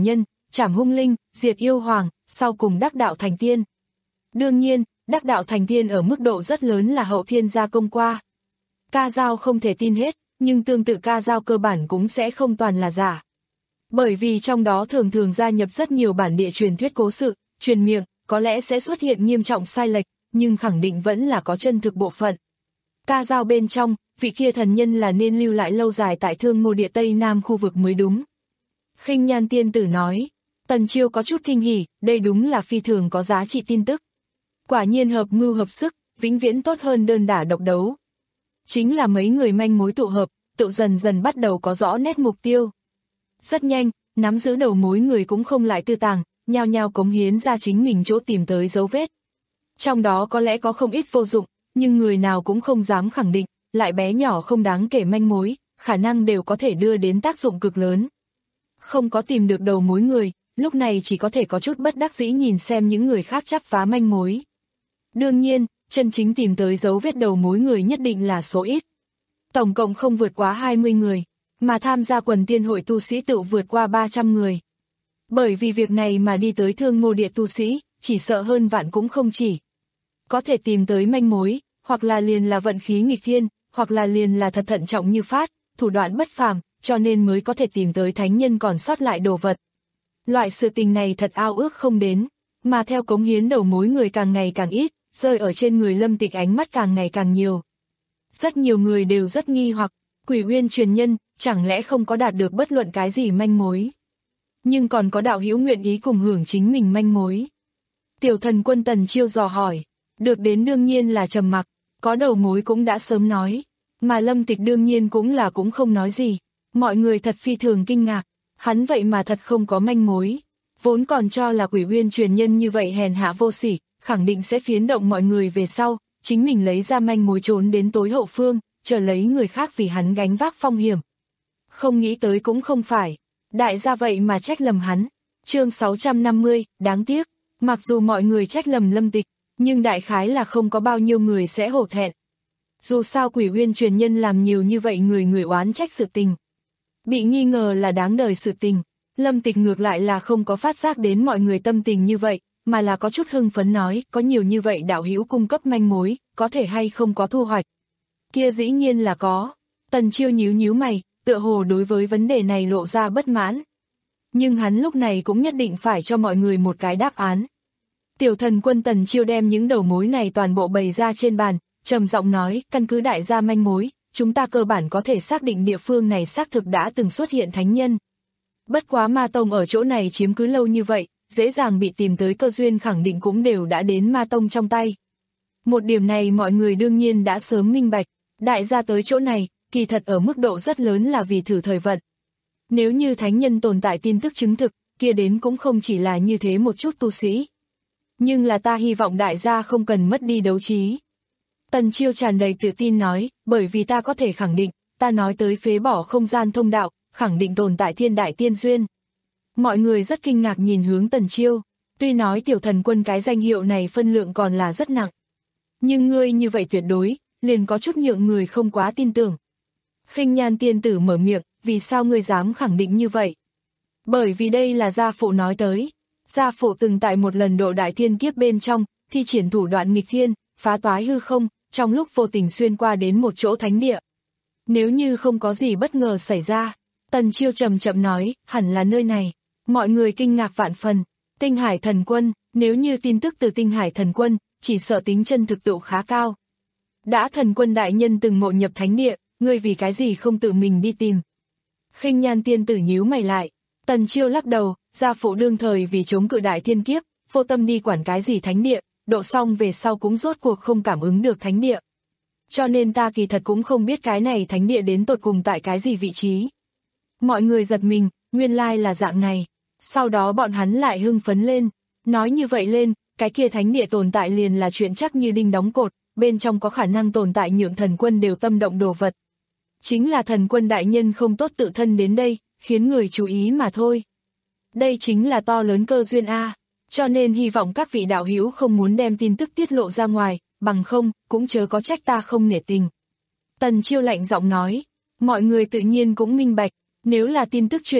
trảm hung linh, diệt yêu hoàng, sau cùng đắc đạo thành tiên. Đương nhiên, đắc đạo thành tiên ở mức độ rất lớn là hậu thiên gia công qua. Ca dao không thể tin hết, nhưng tương tự ca dao cơ bản cũng sẽ không toàn là giả. Bởi vì trong đó thường thường gia nhập rất nhiều bản địa truyền thuyết cố sự, truyền miệng, có lẽ sẽ xuất hiện nghiêm trọng sai lệch, nhưng khẳng định vẫn là có chân thực bộ phận. Ca dao bên trong, vị kia thần nhân là nên lưu lại lâu dài tại Thương Mô Địa Tây Nam khu vực mới đúng. Khinh Nhan tiên tử nói, Tần Chiêu có chút kinh hỉ, đây đúng là phi thường có giá trị tin tức. Quả nhiên hợp mưu hợp sức, vĩnh viễn tốt hơn đơn đả độc đấu. Chính là mấy người manh mối tụ hợp, tự dần dần bắt đầu có rõ nét mục tiêu. Rất nhanh, nắm giữ đầu mối người cũng không lại tư tàng, nhao nhao cống hiến ra chính mình chỗ tìm tới dấu vết. Trong đó có lẽ có không ít vô dụng, nhưng người nào cũng không dám khẳng định, lại bé nhỏ không đáng kể manh mối, khả năng đều có thể đưa đến tác dụng cực lớn. Không có tìm được đầu mối người, lúc này chỉ có thể có chút bất đắc dĩ nhìn xem những người khác chắp vá manh mối. Đương nhiên, chân chính tìm tới dấu vết đầu mối người nhất định là số ít. Tổng cộng không vượt quá hai mươi người, mà tham gia quần tiên hội tu sĩ tự vượt qua ba trăm người. Bởi vì việc này mà đi tới Thương Mô Địa tu sĩ, chỉ sợ hơn vạn cũng không chỉ. Có thể tìm tới manh mối, hoặc là liền là vận khí nghịch thiên, hoặc là liền là thật thận trọng như phát, thủ đoạn bất phàm, cho nên mới có thể tìm tới thánh nhân còn sót lại đồ vật. Loại sự tình này thật ao ước không đến, mà theo cống hiến đầu mối người càng ngày càng ít, rơi ở trên người Lâm Tịch ánh mắt càng ngày càng nhiều. Rất nhiều người đều rất nghi hoặc, Quỷ Uyên truyền nhân, chẳng lẽ không có đạt được bất luận cái gì manh mối. Nhưng còn có đạo hữu nguyện ý cùng hưởng chính mình manh mối. Tiểu Thần Quân Tần Chiêu dò hỏi, được đến đương nhiên là trầm mặc, có đầu mối cũng đã sớm nói, mà Lâm Tịch đương nhiên cũng là cũng không nói gì. Mọi người thật phi thường kinh ngạc, hắn vậy mà thật không có manh mối, vốn còn cho là Quỷ Uyên truyền nhân như vậy hèn hạ vô sỉ, khẳng định sẽ phiến động mọi người về sau, chính mình lấy ra manh mối trốn đến tối hậu phương, chờ lấy người khác vì hắn gánh vác phong hiểm. Không nghĩ tới cũng không phải, đại gia vậy mà trách lầm hắn. Chương sáu trăm năm mươi, đáng tiếc, mặc dù mọi người trách lầm Lâm Tịch, nhưng đại khái là không có bao nhiêu người sẽ hổ thẹn. Dù sao Quỷ Uyên truyền nhân làm nhiều như vậy người người oán trách sự tình. Bị nghi ngờ là đáng đời sự tình, Lâm Tịch ngược lại là không có phát giác đến mọi người tâm tình như vậy, mà là có chút hưng phấn nói, có nhiều như vậy đạo hữu cung cấp manh mối, có thể hay không có thu hoạch. Kia dĩ nhiên là có. Tần Chiêu nhíu nhíu mày, tựa hồ đối với vấn đề này lộ ra bất mãn. Nhưng hắn lúc này cũng nhất định phải cho mọi người một cái đáp án. Tiểu Thần Quân Tần Chiêu đem những đầu mối này toàn bộ bày ra trên bàn, trầm giọng nói, căn cứ đại gia manh mối, chúng ta cơ bản có thể xác định địa phương này xác thực đã từng xuất hiện thánh nhân. Bất quá Ma Tông ở chỗ này chiếm cứ lâu như vậy, dễ dàng bị tìm tới cơ duyên khẳng định cũng đều đã đến Ma Tông trong tay. Một điểm này mọi người đương nhiên đã sớm minh bạch, đại gia tới chỗ này, kỳ thật ở mức độ rất lớn là vì thử thời vận. Nếu như thánh nhân tồn tại tin tức chứng thực, kia đến cũng không chỉ là như thế một chút tu sĩ. Nhưng là ta hy vọng đại gia không cần mất đi đấu trí. Tần Chiêu tràn đầy tự tin nói, bởi vì ta có thể khẳng định, ta nói tới phế bỏ không gian thông đạo, khẳng định tồn tại thiên đại tiên duyên. Mọi người rất kinh ngạc nhìn hướng Tần Chiêu, tuy nói Tiểu Thần Quân cái danh hiệu này phân lượng còn là rất nặng. Nhưng ngươi như vậy tuyệt đối, liền có chút nhượng người không quá tin tưởng. Khinh Nhan tiên tử mở miệng, vì sao ngươi dám khẳng định như vậy? Bởi vì đây là gia phụ nói tới. Gia phụ từng tại một lần độ đại thiên kiếp bên trong, thi triển thủ đoạn nghịch thiên, phá toái hư không, trong lúc vô tình xuyên qua đến một chỗ thánh địa. Nếu như không có gì bất ngờ xảy ra, Tần Chiêu chậm chậm nói, hẳn là nơi này. Mọi người kinh ngạc vạn phần. Tinh Hải Thần Quân, nếu như tin tức từ Tinh Hải Thần Quân, chỉ sợ tính chân thực độ khá cao. Đã Thần Quân đại nhân từng ngộ nhập thánh địa, ngươi vì cái gì không tự mình đi tìm? Khinh Nhan tiên tử nhíu mày lại. Tần Chiêu lắc đầu, gia phụ đương thời vì chống cự đại thiên kiếp, vô tâm đi quản cái gì thánh địa, độ xong về sau cũng rốt cuộc không cảm ứng được thánh địa. Cho nên ta kỳ thật cũng không biết cái này thánh địa đến tột cùng tại cái gì vị trí. Mọi người giật mình, nguyên lai là dạng này. Sau đó bọn hắn lại hưng phấn lên, nói như vậy lên, cái kia thánh địa tồn tại liền là chuyện chắc như đinh đóng cột, bên trong có khả năng tồn tại nhượng Thần Quân đều tâm động đồ vật. Chính là Thần Quân đại nhân không tốt tự thân đến đây, khiến người chú ý mà thôi. Đây chính là to lớn cơ duyên A, cho nên hy vọng các vị đạo hữu không muốn đem tin tức tiết lộ ra ngoài, bằng không, cũng chớ có trách ta không nể tình. Tần Chiêu lạnh giọng nói, mọi người tự nhiên cũng minh bạch, nếu là tin tức truyền đi,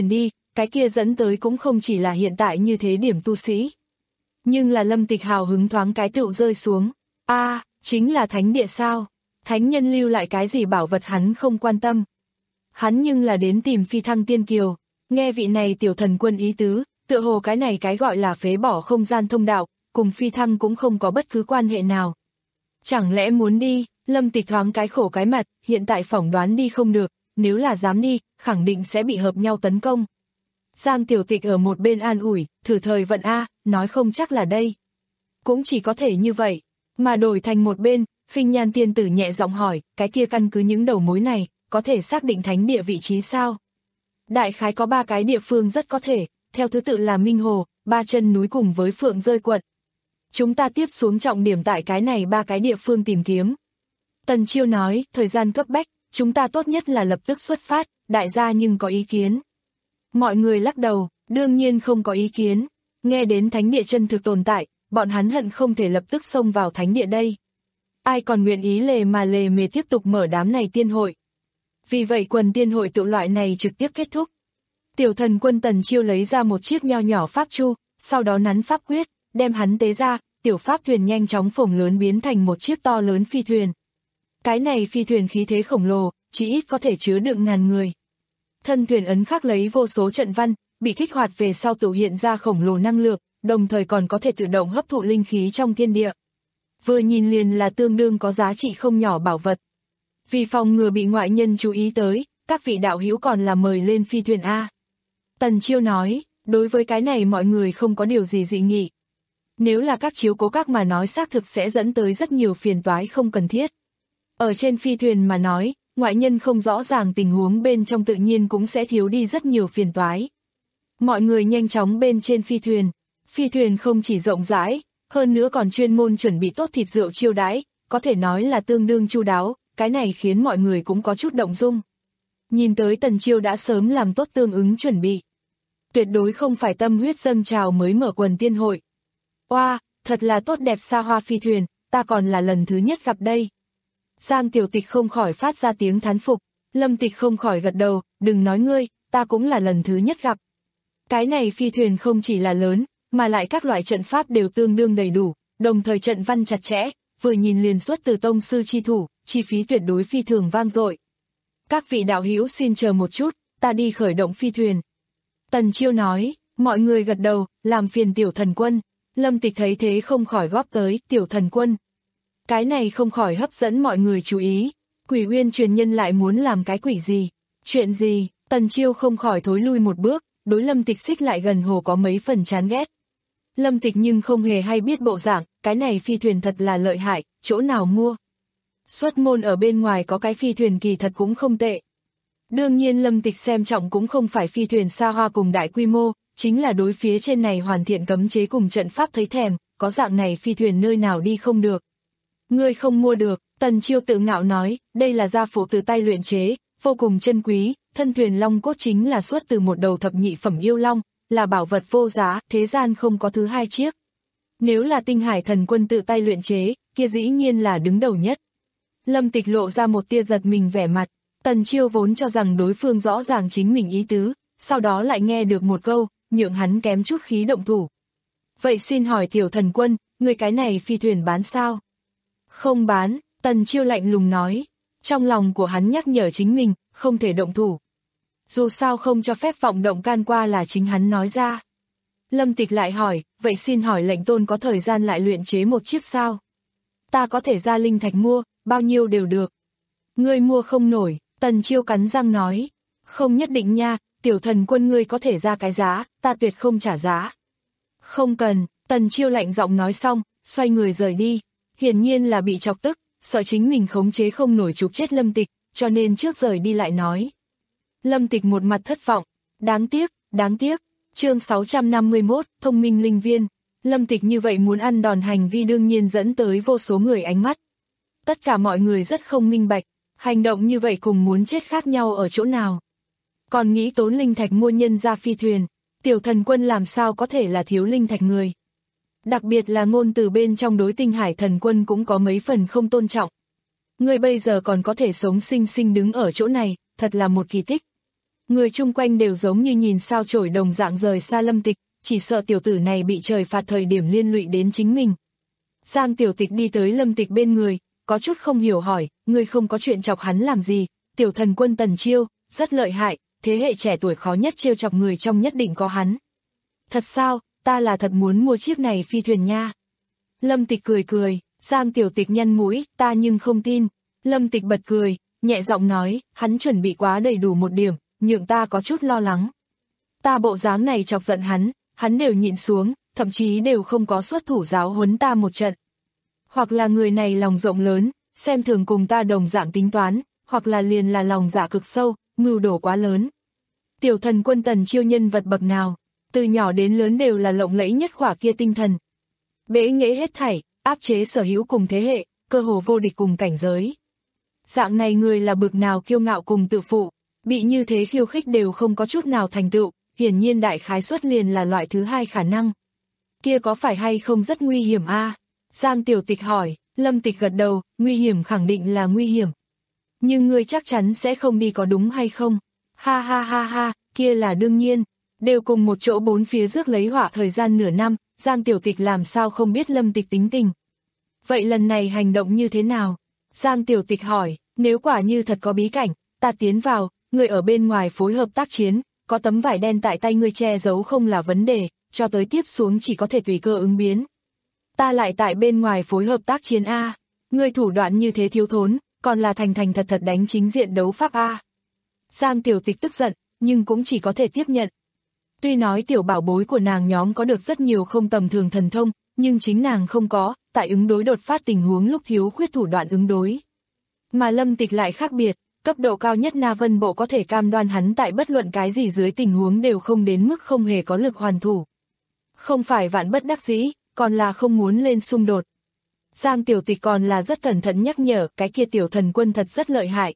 cái kia dẫn tới cũng không chỉ là hiện tại như thế điểm tu sĩ. Nhưng là Lâm Tịch hào hứng thoáng cái tựu rơi xuống. A, à, chính là thánh địa sao? Thánh nhân lưu lại cái gì bảo vật hắn không quan tâm. Hắn nhưng là đến tìm phi thăng tiên kiều. Nghe vị này tiểu thần quân ý tứ, tựa hồ cái này cái gọi là phế bỏ không gian thông đạo, cùng phi thăng cũng không có bất cứ quan hệ nào. Chẳng lẽ muốn đi? Lâm Tịch thoáng cái khổ cái mặt, hiện tại phỏng đoán đi không được, nếu là dám đi, khẳng định sẽ bị hợp nhau tấn công. Giang Tiểu Tịch ở một bên an ủi, thử thời vận A, nói không chắc là đây. Cũng chỉ có thể như vậy, mà đổi thành một bên, Khinh Nhan tiên tử nhẹ giọng hỏi, cái kia căn cứ những đầu mối này, có thể xác định thánh địa vị trí sao? Đại khái có ba cái địa phương rất có thể, theo thứ tự là Minh Hồ, Ba Chân núi cùng với Phượng Rơi quận. Chúng ta tiếp xuống trọng điểm tại cái này ba cái địa phương tìm kiếm. Tần Chiêu nói, thời gian cấp bách, chúng ta tốt nhất là lập tức xuất phát, đại gia nhưng có ý kiến. Mọi người lắc đầu, đương nhiên không có ý kiến, nghe đến thánh địa chân thực tồn tại, bọn hắn hận không thể lập tức xông vào thánh địa đây. Ai còn nguyện ý lề mà lề mề tiếp tục mở đám này tiên hội. Vì vậy quần tiên hội tự loại này trực tiếp kết thúc. Tiểu thần quân Tần Chiêu lấy ra một chiếc nho nhỏ pháp chu, sau đó nắn pháp quyết, đem hắn tế ra, tiểu pháp thuyền nhanh chóng phồng lớn biến thành một chiếc to lớn phi thuyền. Cái này phi thuyền khí thế khổng lồ, chỉ ít có thể chứa đựng ngàn người. Thân thuyền ấn khắc lấy vô số trận văn, bị kích hoạt về sau tự hiện ra khổng lồ năng lượng, đồng thời còn có thể tự động hấp thụ linh khí trong thiên địa. Vừa nhìn liền là tương đương có giá trị không nhỏ bảo vật. Vì phòng ngừa bị ngoại nhân chú ý tới, các vị đạo hữu còn là mời lên phi thuyền A. Tần Chiêu nói, đối với cái này mọi người không có điều gì dị nghị. Nếu là các chiếu cố các mà nói xác thực sẽ dẫn tới rất nhiều phiền toái không cần thiết. Ở trên phi thuyền mà nói, ngoại nhân không rõ ràng tình huống bên trong tự nhiên cũng sẽ thiếu đi rất nhiều phiền toái. Mọi người nhanh chóng bên trên phi thuyền. Phi thuyền không chỉ rộng rãi, hơn nữa còn chuyên môn chuẩn bị tốt thịt rượu chiêu đãi, có thể nói là tương đương chu đáo, cái này khiến mọi người cũng có chút động dung. Nhìn tới Tần Chiêu đã sớm làm tốt tương ứng chuẩn bị. Tuyệt đối không phải tâm huyết dâng trào mới mở quần tiên hội. Oa, wow, thật là tốt đẹp xa hoa phi thuyền, ta còn là lần thứ nhất gặp đây. Giang Tiểu Tịch không khỏi phát ra tiếng thán phục, Lâm Tịch không khỏi gật đầu, đừng nói ngươi, ta cũng là lần thứ nhất gặp. Cái này phi thuyền không chỉ là lớn, mà lại các loại trận pháp đều tương đương đầy đủ, đồng thời trận văn chặt chẽ, vừa nhìn liền xuất từ tông sư chi thủ, chi phí tuyệt đối phi thường vang dội. Các vị đạo hữu xin chờ một chút, ta đi khởi động phi thuyền. Tần Chiêu nói, mọi người gật đầu, làm phiền tiểu thần quân. Lâm Tịch thấy thế không khỏi góp tới, tiểu thần quân. Cái này không khỏi hấp dẫn mọi người chú ý. Quỷ Uyên truyền nhân lại muốn làm cái quỷ gì? Chuyện gì? Tần Chiêu không khỏi thối lui một bước, đối Lâm Tịch xích lại gần hồ có mấy phần chán ghét. Lâm Tịch nhưng không hề hay biết bộ dạng, cái này phi thuyền thật là lợi hại, chỗ nào mua? Xuất môn ở bên ngoài có cái phi thuyền kỳ thật cũng không tệ. Đương nhiên Lâm Tịch xem trọng cũng không phải phi thuyền xa hoa cùng đại quy mô, chính là đối phía trên này hoàn thiện cấm chế cùng trận pháp thấy thèm, có dạng này phi thuyền nơi nào đi không được. Ngươi không mua được, Tần Chiêu tự ngạo nói, đây là gia phụ từ tay luyện chế, vô cùng chân quý, thân thuyền long cốt chính là xuất từ một đầu thập nhị phẩm yêu long, là bảo vật vô giá, thế gian không có thứ hai chiếc. Nếu là Tinh Hải thần quân tự tay luyện chế, kia dĩ nhiên là đứng đầu nhất. Lâm Tịch lộ ra một tia giật mình vẻ mặt, Tần Chiêu vốn cho rằng đối phương rõ ràng chính mình ý tứ, sau đó lại nghe được một câu, nhượng hắn kém chút khí động thủ. Vậy xin hỏi tiểu thần quân, người cái này phi thuyền bán sao? Không bán, Tần Chiêu lạnh lùng nói. Trong lòng của hắn nhắc nhở chính mình, không thể động thủ. Dù sao không cho phép vọng động can qua là chính hắn nói ra. Lâm Tịch lại hỏi, vậy xin hỏi lệnh tôn có thời gian lại luyện chế một chiếc sao? Ta có thể ra linh thạch mua, bao nhiêu đều được. Ngươi mua không nổi, Tần Chiêu cắn răng nói. Không nhất định nha, tiểu thần quân ngươi có thể ra cái giá, ta tuyệt không trả giá. Không cần, Tần Chiêu lạnh giọng nói xong, xoay người rời đi. Hiển nhiên là bị chọc tức, sợ chính mình khống chế không nổi chụp chết Lâm Tịch, cho nên trước rời đi lại nói. Lâm Tịch một mặt thất vọng, đáng tiếc, đáng tiếc. Chương sáu trăm năm mươi mốt, thông minh linh viên. Lâm Tịch như vậy muốn ăn đòn hành vi đương nhiên dẫn tới vô số người ánh mắt. Tất cả mọi người rất không minh bạch, hành động như vậy cùng muốn chết khác nhau ở chỗ nào. Còn nghĩ tốn linh thạch mua nhân ra phi thuyền, tiểu thần quân làm sao có thể là thiếu linh thạch người. Đặc biệt là ngôn từ bên trong đối Tinh Hải thần quân cũng có mấy phần không tôn trọng. Người bây giờ còn có thể sống sinh sinh đứng ở chỗ này, thật là một kỳ tích. Người chung quanh đều giống như nhìn sao chổi đồng dạng rời xa Lâm Tịch, chỉ sợ tiểu tử này bị trời phạt thời điểm liên lụy đến chính mình. Giang Tiểu Tịch đi tới Lâm Tịch bên người, có chút không hiểu hỏi, ngươi không có chuyện chọc hắn làm gì, tiểu thần quân Tần Chiêu, rất lợi hại, thế hệ trẻ tuổi khó nhất trêu chọc người trong nhất định có hắn. Thật sao, ta là thật muốn mua chiếc này phi thuyền nha. Lâm Tịch cười cười, Giang Tiểu Tịch nhăn mũi, ta nhưng không tin. Lâm Tịch bật cười, nhẹ giọng nói, hắn chuẩn bị quá đầy đủ một điểm, nhượng ta có chút lo lắng. Ta bộ dáng này chọc giận hắn, hắn đều nhịn xuống, thậm chí đều không có xuất thủ giáo huấn ta một trận. Hoặc là người này lòng rộng lớn, xem thường cùng ta đồng dạng tính toán, hoặc là liền là lòng dạ cực sâu, mưu đồ quá lớn. Tiểu thần quân Tần Chiêu nhân vật bậc nào, từ nhỏ đến lớn đều là lộng lẫy nhất khỏa kia tinh thần. Bẽ nghễ hết thảy, áp chế sở hữu cùng thế hệ, cơ hồ vô địch cùng cảnh giới. Dạng này người là bực nào kiêu ngạo cùng tự phụ, bị như thế khiêu khích đều không có chút nào thành tựu, hiển nhiên đại khái suất liền là loại thứ hai khả năng. Kia có phải hay không rất nguy hiểm a? À? Giang Tiểu Tịch hỏi, Lâm Tịch gật đầu, nguy hiểm khẳng định là nguy hiểm. Nhưng ngươi chắc chắn sẽ không đi có đúng hay không? Ha ha ha ha, kia là đương nhiên, đều cùng một chỗ bốn phía rước lấy họa thời gian nửa năm, Giang Tiểu Tịch làm sao không biết Lâm Tịch tính tình. Vậy lần này hành động như thế nào? Giang Tiểu Tịch hỏi, nếu quả như thật có bí cảnh, ta tiến vào, người ở bên ngoài phối hợp tác chiến, có tấm vải đen tại tay ngươi che giấu không là vấn đề, cho tới tiếp xuống chỉ có thể tùy cơ ứng biến. Ta lại tại bên ngoài phối hợp tác chiến A, ngươi thủ đoạn như thế thiếu thốn, còn là thành thành thật thật đánh chính diện đấu pháp A. Giang Tiểu Tịch tức giận, nhưng cũng chỉ có thể tiếp nhận. Tuy nói tiểu bảo bối của nàng nhóm có được rất nhiều không tầm thường thần thông, nhưng chính nàng không có, tại ứng đối đột phát tình huống lúc thiếu khuyết thủ đoạn ứng đối. Mà Lâm Tịch lại khác biệt, cấp độ cao nhất Na Vân Bộ có thể cam đoan hắn tại bất luận cái gì dưới tình huống đều không đến mức không hề có lực hoàn thủ. Không phải vạn bất đắc dĩ, còn là không muốn lên xung đột. Giang Tiểu Tịch còn là rất cẩn thận nhắc nhở, cái kia tiểu thần quân thật rất lợi hại.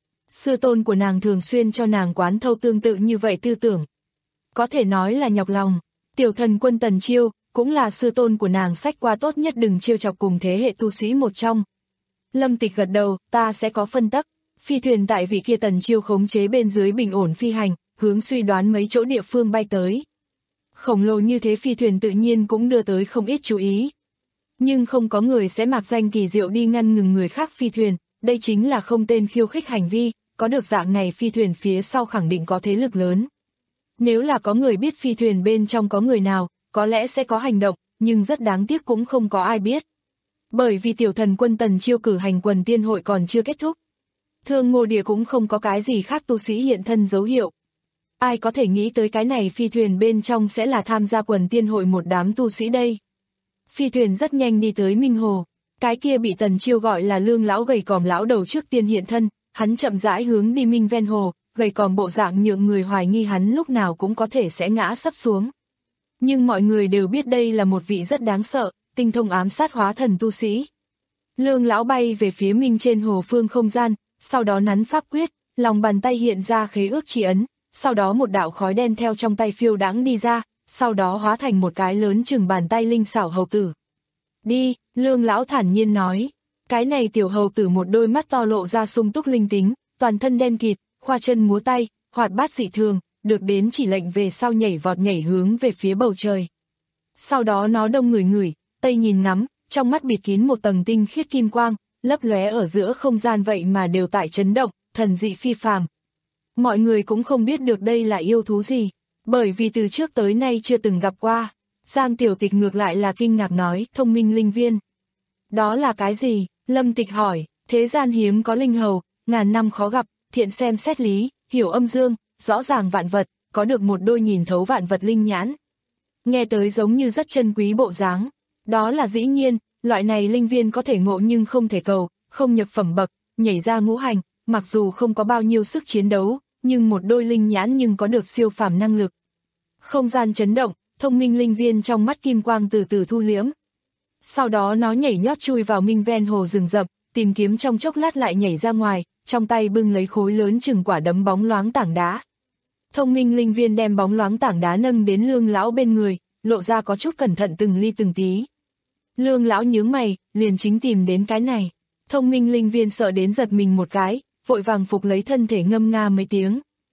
Sư tôn của nàng thường xuyên cho nàng quán thâu tương tự như vậy tư tưởng. Có thể nói là nhọc lòng, tiểu thần quân Tần Chiêu, cũng là sư tôn của nàng sách qua tốt nhất đừng chiêu chọc cùng thế hệ tu sĩ một trong. Lâm Tịch gật đầu, ta sẽ có phân tắc. Phi thuyền tại vị kia Tần Chiêu khống chế bên dưới bình ổn phi hành, hướng suy đoán mấy chỗ địa phương bay tới. Khổng lồ như thế phi thuyền tự nhiên cũng đưa tới không ít chú ý. Nhưng không có người sẽ mặc danh kỳ diệu đi ngăn ngừng người khác phi thuyền, đây chính là không tên khiêu khích hành vi, có được dạng này phi thuyền phía sau khẳng định có thế lực lớn. Nếu là có người biết phi thuyền bên trong có người nào, có lẽ sẽ có hành động, nhưng rất đáng tiếc cũng không có ai biết. Bởi vì tiểu thần quân Tần Chiêu cử hành quần tiên hội còn chưa kết thúc. Thương Ngô Địa cũng không có cái gì khác tu sĩ hiện thân dấu hiệu. Ai có thể nghĩ tới cái này phi thuyền bên trong sẽ là tham gia quần tiên hội một đám tu sĩ đây. Phi thuyền rất nhanh đi tới Minh Hồ. Cái kia bị Tần Chiêu gọi là Lương lão gầy còm lão đầu trước tiên hiện thân, hắn chậm rãi hướng đi Minh ven hồ, gầy còm bộ dạng nhượng người hoài nghi hắn lúc nào cũng có thể sẽ ngã sắp xuống. Nhưng mọi người đều biết đây là một vị rất đáng sợ, tinh thông ám sát hóa thần tu sĩ. Lương lão bay về phía Minh trên hồ phương không gian, sau đó nắn pháp quyết, lòng bàn tay hiện ra khế ước chỉ ấn, sau đó một đạo khói đen theo trong tay phiêu đãng đi ra, sau đó hóa thành một cái lớn chừng bàn tay linh xảo hầu tử. Đi, Lương lão thản nhiên nói, cái này tiểu hầu tử một đôi mắt to lộ ra sung túc linh tính, toàn thân đen kịt, khoa chân múa tay, hoạt bát dị thường, được đến chỉ lệnh về sau nhảy vọt nhảy hướng về phía bầu trời. Sau đó nó đông người ngửi, tây nhìn ngắm, trong mắt bịt kín một tầng tinh khiết kim quang, lấp lóe ở giữa không gian vậy mà đều tại chấn động, thần dị phi phàm. Mọi người cũng không biết được đây là yêu thú gì, bởi vì từ trước tới nay chưa từng gặp qua. Giang Tiểu Tịch ngược lại là kinh ngạc nói, thông minh linh viên. Đó là cái gì? Lâm Tịch hỏi, thế gian hiếm có linh hầu, ngàn năm khó gặp, thiện xem xét lý, hiểu âm dương, rõ ràng vạn vật, có được một đôi nhìn thấu vạn vật linh nhãn. Nghe tới giống như rất chân quý bộ dáng. Đó là dĩ nhiên, loại này linh viên có thể ngộ nhưng không thể cầu, không nhập phẩm bậc, nhảy ra ngũ hành, mặc dù không có bao nhiêu sức chiến đấu, nhưng một đôi linh nhãn nhưng có được siêu phàm năng lực. Không gian chấn động, thông minh linh viên trong mắt kim quang từ từ thu liễm. Sau đó nó nhảy nhót chui vào Minh ven hồ rừng rậm, tìm kiếm trong chốc lát lại nhảy ra ngoài, trong tay bưng lấy khối lớn chừng quả đấm bóng loáng tảng đá. Thông minh linh viên đem bóng loáng tảng đá nâng đến Lương lão bên người, lộ ra có chút cẩn thận từng ly từng tí. Lương lão nhướng mày, liền chính tìm đến cái này. Thông minh linh viên sợ đến giật mình một cái, vội vàng phục lấy thân thể ngâm nga mấy tiếng.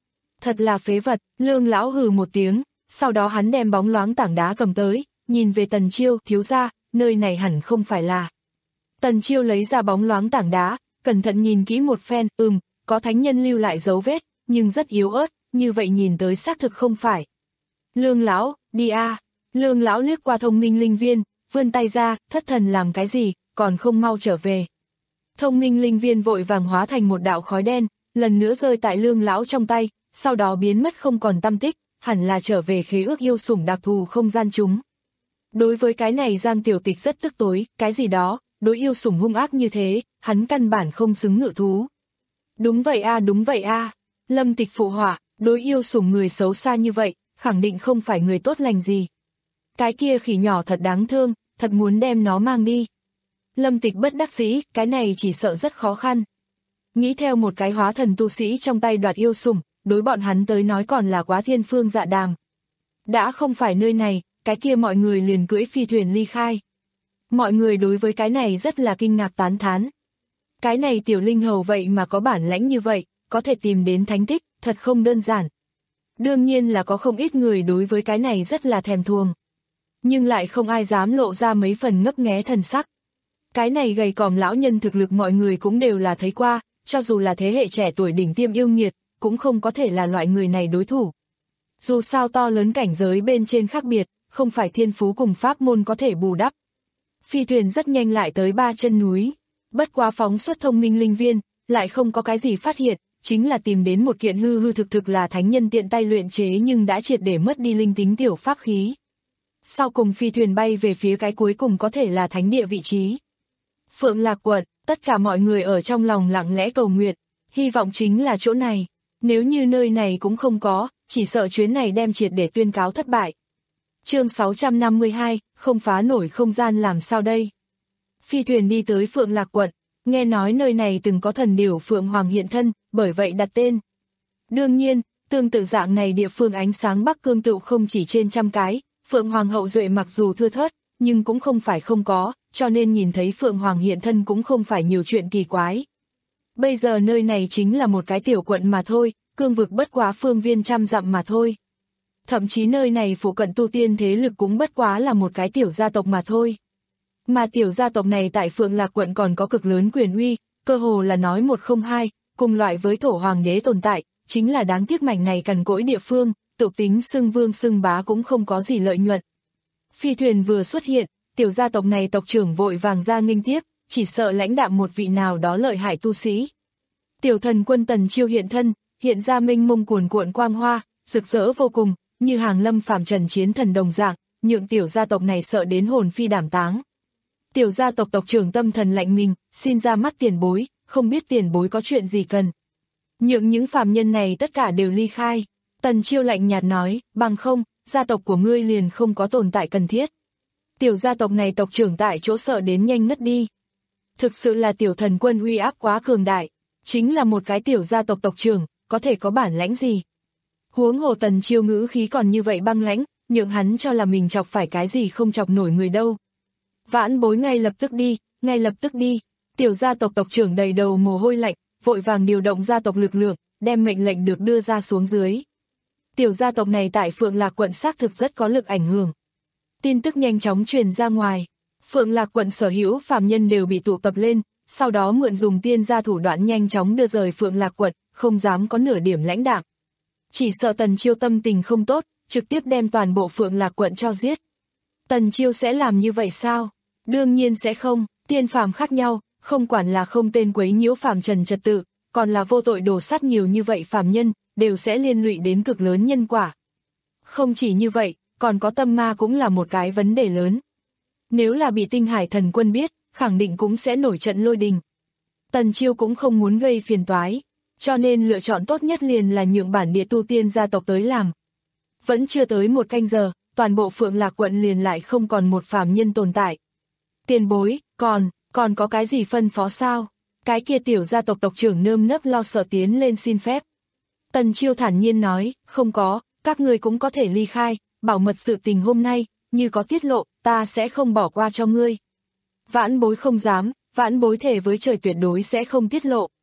Thật là phế vật, Lương lão hừ một tiếng, sau đó hắn đem bóng loáng tảng đá cầm tới, nhìn về Tần Chiêu, thiếu gia, nơi này hẳn không phải là. Tần Chiêu lấy ra bóng loáng tảng đá, cẩn thận nhìn kỹ một phen, ừm, có thánh nhân lưu lại dấu vết, nhưng rất yếu ớt, như vậy nhìn tới xác thực không phải. Lương lão, đi a. À. Lương lão liếc qua thông minh linh viên, vươn tay ra, thất thần làm cái gì, còn không mau trở về. Thông minh linh viên vội vàng hóa thành một đạo khói đen, lần nữa rơi tại lương lão trong tay, sau đó biến mất không còn tăm tích, hẳn là trở về khế ước yêu sủng đặc thù không gian chúng. Đối với cái này Giang Tiểu Tịch rất tức tối, cái gì đó, đối yêu sủng hung ác như thế, hắn căn bản không xứng ngự thú. Đúng vậy a, đúng vậy a. Lâm Tịch phụ họa, đối yêu sủng người xấu xa như vậy, khẳng định không phải người tốt lành gì. Cái kia khỉ nhỏ thật đáng thương, thật muốn đem nó mang đi. Lâm Tịch bất đắc dĩ, cái này chỉ sợ rất khó khăn. Nghĩ theo một cái hóa thần tu sĩ trong tay đoạt yêu sủng, đối bọn hắn tới nói còn là quá thiên phương dạ đàm. Đã không phải nơi này, cái kia mọi người liền cưỡi phi thuyền ly khai. Mọi người đối với cái này rất là kinh ngạc tán thán. Cái này tiểu linh hầu vậy mà có bản lãnh như vậy, có thể tìm đến thánh tích, thật không đơn giản. Đương nhiên là có không ít người đối với cái này rất là thèm thuồng. Nhưng lại không ai dám lộ ra mấy phần ngấp nghé thần sắc. Cái này gầy còm lão nhân thực lực mọi người cũng đều là thấy qua, cho dù là thế hệ trẻ tuổi đỉnh tiêm yêu nghiệt, cũng không có thể là loại người này đối thủ. Dù sao to lớn cảnh giới bên trên khác biệt, không phải thiên phú cùng pháp môn có thể bù đắp. Phi thuyền rất nhanh lại tới ba chân núi, bất quá phóng xuất thông minh linh viên, lại không có cái gì phát hiện, chính là tìm đến một kiện hư hư thực thực là thánh nhân tiện tay luyện chế nhưng đã triệt để mất đi linh tính tiểu pháp khí. Sau cùng phi thuyền bay về phía cái cuối cùng có thể là thánh địa vị trí. Phượng Lạc quận, tất cả mọi người ở trong lòng lặng lẽ cầu nguyện, hy vọng chính là chỗ này. Nếu như nơi này cũng không có, chỉ sợ chuyến này đem triệt để tuyên cáo thất bại. Chương sáu trăm năm mươi hai, không phá nổi không gian làm sao đây? Phi thuyền đi tới Phượng Lạc quận, nghe nói nơi này từng có thần điểu Phượng Hoàng hiện thân, bởi vậy đặt tên. Đương nhiên, tương tự dạng này địa phương ánh sáng Bắc Cương tựu không chỉ trên trăm cái, Phượng Hoàng hậu duệ mặc dù thưa thớt, nhưng cũng không phải không có, cho nên nhìn thấy Phượng Hoàng hiện thân cũng không phải nhiều chuyện kỳ quái. Bây giờ nơi này chính là một cái tiểu quận mà thôi, cương vực bất quá phương viên trăm dặm mà thôi. Thậm chí nơi này phụ cận tu tiên thế lực cũng bất quá là một cái tiểu gia tộc mà thôi. Mà tiểu gia tộc này tại Phượng Lạc quận còn có cực lớn quyền uy, cơ hồ là nói một không hai, cùng loại với thổ hoàng đế tồn tại, chính là đáng tiếc mảnh này cằn cỗi địa phương, tự tính xưng vương xưng bá cũng không có gì lợi nhuận. Phi thuyền vừa xuất hiện, tiểu gia tộc này tộc trưởng vội vàng ra nghênh tiếp, chỉ sợ lãnh đạm một vị nào đó lợi hại tu sĩ. Tiểu thần quân Tần Chiêu hiện thân, hiện ra mênh mông cuồn cuộn quang hoa, rực rỡ vô cùng, như hàng lâm phàm trần chiến thần đồng dạng, nhượng tiểu gia tộc này sợ đến hồn phi đảm táng. Tiểu gia tộc tộc trưởng tâm thần lạnh mình, xin ra mắt tiền bối, không biết tiền bối có chuyện gì cần. Nhượng những phàm nhân này tất cả đều ly khai. Tần Chiêu lạnh nhạt nói, bằng không, gia tộc của ngươi liền không có tồn tại cần thiết. Tiểu gia tộc này tộc trưởng tại chỗ sợ đến nhanh ngất đi. Thực sự là tiểu thần quân uy áp quá cường đại, chính là một cái tiểu gia tộc tộc trưởng, có thể có bản lãnh gì. Huống hồ Tần Chiêu ngữ khí còn như vậy băng lãnh, nhượng hắn cho là mình chọc phải cái gì không chọc nổi người đâu. Vãn bối ngay lập tức đi, ngay lập tức đi. Tiểu gia tộc tộc trưởng đầy đầu mồ hôi lạnh, vội vàng điều động gia tộc lực lượng, đem mệnh lệnh được đưa ra xuống dưới. Tiểu gia tộc này tại Phượng Lạc quận xác thực rất có lực ảnh hưởng. Tin tức nhanh chóng truyền ra ngoài. Phượng Lạc quận sở hữu phàm nhân đều bị tụ tập lên, sau đó mượn dùng tiên gia thủ đoạn nhanh chóng đưa rời Phượng Lạc quận, không dám có nửa điểm lãnh đạm. Chỉ sợ Tần Chiêu tâm tình không tốt, trực tiếp đem toàn bộ Phượng Lạc quận cho giết. Tần Chiêu sẽ làm như vậy sao? Đương nhiên sẽ không, tiên phàm khác nhau, không quản là không tên quấy nhiễu phàm trần trật tự, còn là vô tội đổ sát nhiều như vậy phàm nhân, đều sẽ liên lụy đến cực lớn nhân quả. Không chỉ như vậy, còn có tâm ma cũng là một cái vấn đề lớn. Nếu là bị Tinh Hải thần quân biết, khẳng định cũng sẽ nổi trận lôi đình. Tần Chiêu cũng không muốn gây phiền toái, cho nên lựa chọn tốt nhất liền là nhượng bản địa tu tiên gia tộc tới làm. Vẫn chưa tới một canh giờ, toàn bộ Phượng Lạc quận liền lại không còn một phàm nhân tồn tại. Tiền bối, còn, còn có cái gì phân phó sao? Cái kia tiểu gia tộc tộc trưởng nơm nớp lo sợ tiến lên xin phép. Tần Chiêu thản nhiên nói, không có, các ngươi cũng có thể ly khai, bảo mật sự tình hôm nay, như có tiết lộ, ta sẽ không bỏ qua cho ngươi. Vãn bối không dám, vãn bối thề với trời tuyệt đối sẽ không tiết lộ.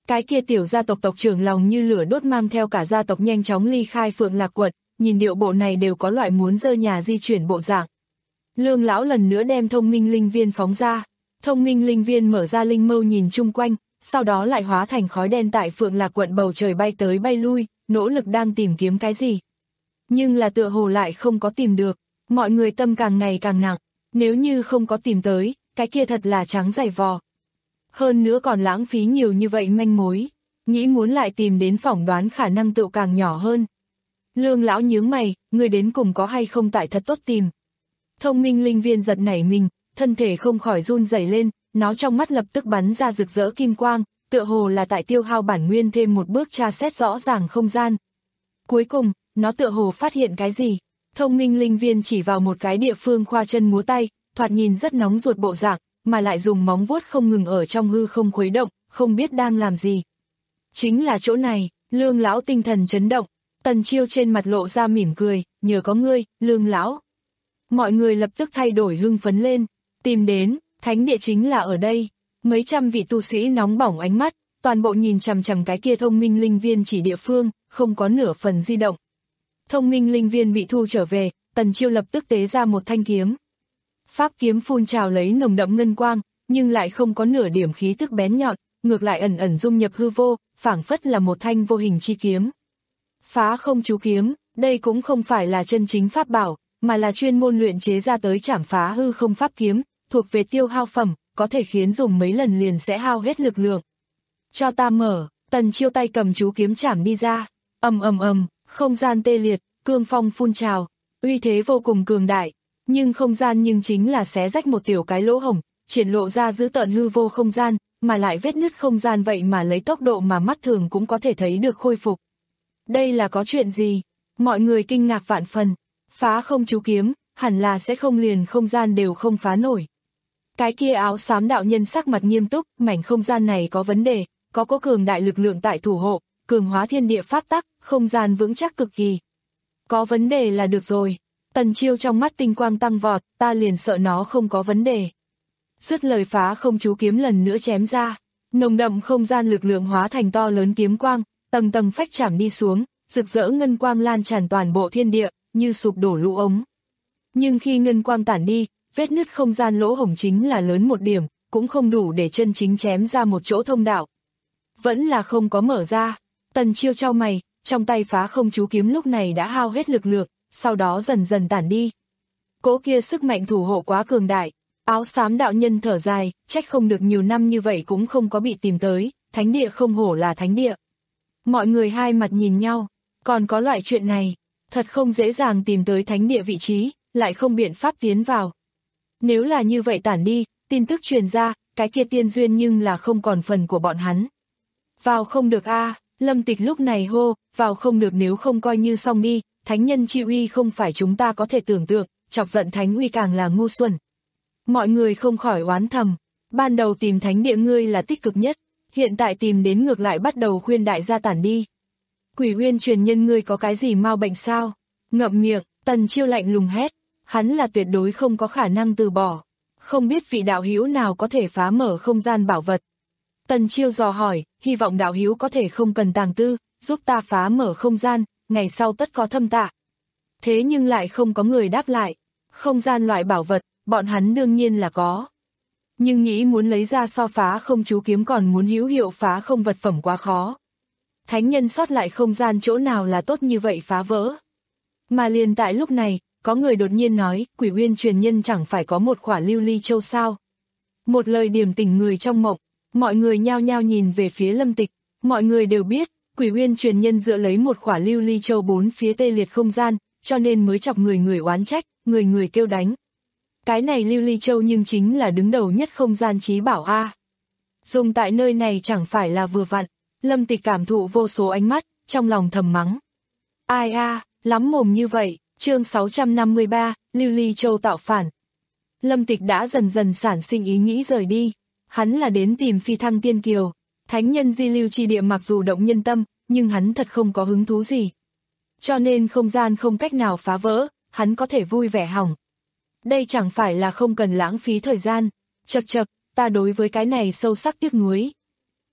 Cái kia tiểu gia tộc tộc trưởng lòng như lửa đốt mang theo cả gia tộc nhanh chóng ly khai Phượng Lạc quận, nhìn điệu bộ này đều có loại muốn dơ nhà di chuyển bộ dạng. Lương lão lần nữa đem thông minh linh viên phóng ra, thông minh linh viên mở ra linh mâu nhìn chung quanh, sau đó lại hóa thành khói đen tại Phượng Lạc quận bầu trời bay tới bay lui, nỗ lực đang tìm kiếm cái gì. Nhưng là tựa hồ lại không có tìm được, mọi người tâm càng ngày càng nặng, nếu như không có tìm tới, cái kia thật là trắng dày vò. Hơn nữa còn lãng phí nhiều như vậy manh mối, nghĩ muốn lại tìm đến phỏng đoán khả năng tựu càng nhỏ hơn. Lương lão nhướng mày, người đến cùng có hay không tại thật tốt tìm. Thông minh linh viên giật nảy mình, thân thể không khỏi run rẩy lên, nó trong mắt lập tức bắn ra rực rỡ kim quang, tựa hồ là tại tiêu hao bản nguyên thêm một bước tra xét rõ ràng không gian. Cuối cùng, nó tựa hồ phát hiện cái gì. Thông minh linh viên chỉ vào một cái địa phương khoa chân múa tay, thoạt nhìn rất nóng ruột bộ dạng, mà lại dùng móng vuốt không ngừng ở trong hư không khuấy động, không biết đang làm gì. Chính là chỗ này, Lương lão tinh thần chấn động, Tần Chiêu trên mặt lộ ra mỉm cười, nhờ có ngươi, Lương lão. Mọi người lập tức thay đổi hưng phấn lên, tìm đến, thánh địa chính là ở đây. Mấy trăm vị tu sĩ nóng bỏng ánh mắt, toàn bộ nhìn chằm chằm cái kia thông minh linh viên chỉ địa phương, không có nửa phần di động. Thông minh linh viên bị thu trở về, Tần Chiêu lập tức tế ra một thanh kiếm. Pháp kiếm phun trào lấy nồng đậm ngân quang, nhưng lại không có nửa điểm khí tức bén nhọn, ngược lại ẩn ẩn dung nhập hư vô, phảng phất là một thanh vô hình chi kiếm. Phá không chú kiếm, đây cũng không phải là chân chính pháp bảo, mà là chuyên môn luyện chế ra tới trảm phá hư không pháp kiếm, thuộc về tiêu hao phẩm, có thể khiến dùng mấy lần liền sẽ hao hết lực lượng. Cho ta mở, Tần Chiêu tay cầm chú kiếm trảm đi ra, ầm ầm ầm, không gian tê liệt, cương phong phun trào, uy thế vô cùng cường đại, nhưng không gian nhưng chính là xé rách một tiểu cái lỗ hổng, triển lộ ra dữ tợn hư vô không gian, mà lại vết nứt không gian vậy mà lấy tốc độ mà mắt thường cũng có thể thấy được khôi phục. Đây là có chuyện gì? Mọi người kinh ngạc vạn phần, phá không chú kiếm, hẳn là sẽ không liền không gian đều không phá nổi. Cái kia áo xám đạo nhân sắc mặt nghiêm túc, mảnh không gian này có vấn đề, có có cường đại lực lượng tại thủ hộ, cường hóa thiên địa pháp tắc, không gian vững chắc cực kỳ. Có vấn đề là được rồi. Tần Chiêu trong mắt tinh quang tăng vọt, ta liền sợ nó không có vấn đề. Dứt lời phá không chú kiếm lần nữa chém ra, nồng đậm không gian lực lượng hóa thành to lớn kiếm quang, tầng tầng phách chảm đi xuống, rực rỡ ngân quang lan tràn toàn bộ thiên địa, như sụp đổ lũ ống. Nhưng khi ngân quang tản đi, vết nứt không gian lỗ hổng chính là lớn một điểm, cũng không đủ để chân chính chém ra một chỗ thông đạo. Vẫn là không có mở ra. Tần Chiêu chau mày, trong tay phá không chú kiếm lúc này đã hao hết lực lượng, sau đó dần dần tản đi. Cỗ kia sức mạnh thủ hộ quá cường đại, áo xám đạo nhân thở dài, trách không được nhiều năm như vậy cũng không có bị tìm tới, thánh địa không hổ là thánh địa. Mọi người hai mặt nhìn nhau, còn có loại chuyện này, thật không dễ dàng tìm tới thánh địa vị trí, lại không biện pháp tiến vào. Nếu là như vậy tản đi, tin tức truyền ra, cái kia tiên duyên nhưng là không còn phần của bọn hắn. Vào không được a à, Lâm Tịch lúc này hô, vào không được nếu không coi như xong đi, thánh nhân chi uy không phải chúng ta có thể tưởng tượng, chọc giận thánh uy càng là ngu xuẩn. Mọi người không khỏi oán thầm, ban đầu tìm thánh địa ngươi là tích cực nhất, hiện tại tìm đến ngược lại bắt đầu khuyên đại gia tản đi. Quỷ Uyên truyền nhân ngươi có cái gì mau bệnh sao? Ngậm miệng, Tần Chiêu lạnh lùng hét, hắn là tuyệt đối không có khả năng từ bỏ. Không biết vị đạo hữu nào có thể phá mở không gian bảo vật. Tần Chiêu dò hỏi, hy vọng đạo hữu có thể không cần tàng tư, giúp ta phá mở không gian, ngày sau tất có thâm tạ. Thế nhưng lại không có người đáp lại. Không gian loại bảo vật, bọn hắn đương nhiên là có. Nhưng nghĩ muốn lấy ra so phá không chú kiếm còn muốn hữu hiệu phá không vật phẩm quá khó. Thánh nhân sót lại không gian chỗ nào là tốt như vậy phá vỡ. Mà liền tại lúc này, có người đột nhiên nói, Quỷ Uyên truyền nhân chẳng phải có một khỏa lưu ly châu sao. Một lời điểm tỉnh người trong mộng, mọi người nhao nhao nhìn về phía Lâm Tịch, mọi người đều biết, Quỷ Uyên truyền nhân dựa lấy một khỏa lưu ly châu bốn phía tê liệt không gian, cho nên mới chọc người người oán trách, người người kêu đánh. Cái này lưu ly châu nhưng chính là đứng đầu nhất không gian chí bảo A. Dùng tại nơi này chẳng phải là vừa vặn, Lâm Tịch cảm thụ vô số ánh mắt, trong lòng thầm mắng. Ai a, lắm mồm như vậy, chương sáu trăm năm mươi ba, lưu ly châu tạo phản. Lâm Tịch đã dần dần sản sinh ý nghĩ rời đi, hắn là đến tìm Phi Thăng Tiên Kiều, thánh nhân di lưu chi địa mặc dù động nhân tâm, nhưng hắn thật không có hứng thú gì. Cho nên không gian không cách nào phá vỡ, hắn có thể vui vẻ hỏng. Đây chẳng phải là không cần lãng phí thời gian, chật chật, ta đối với cái này sâu sắc tiếc nuối.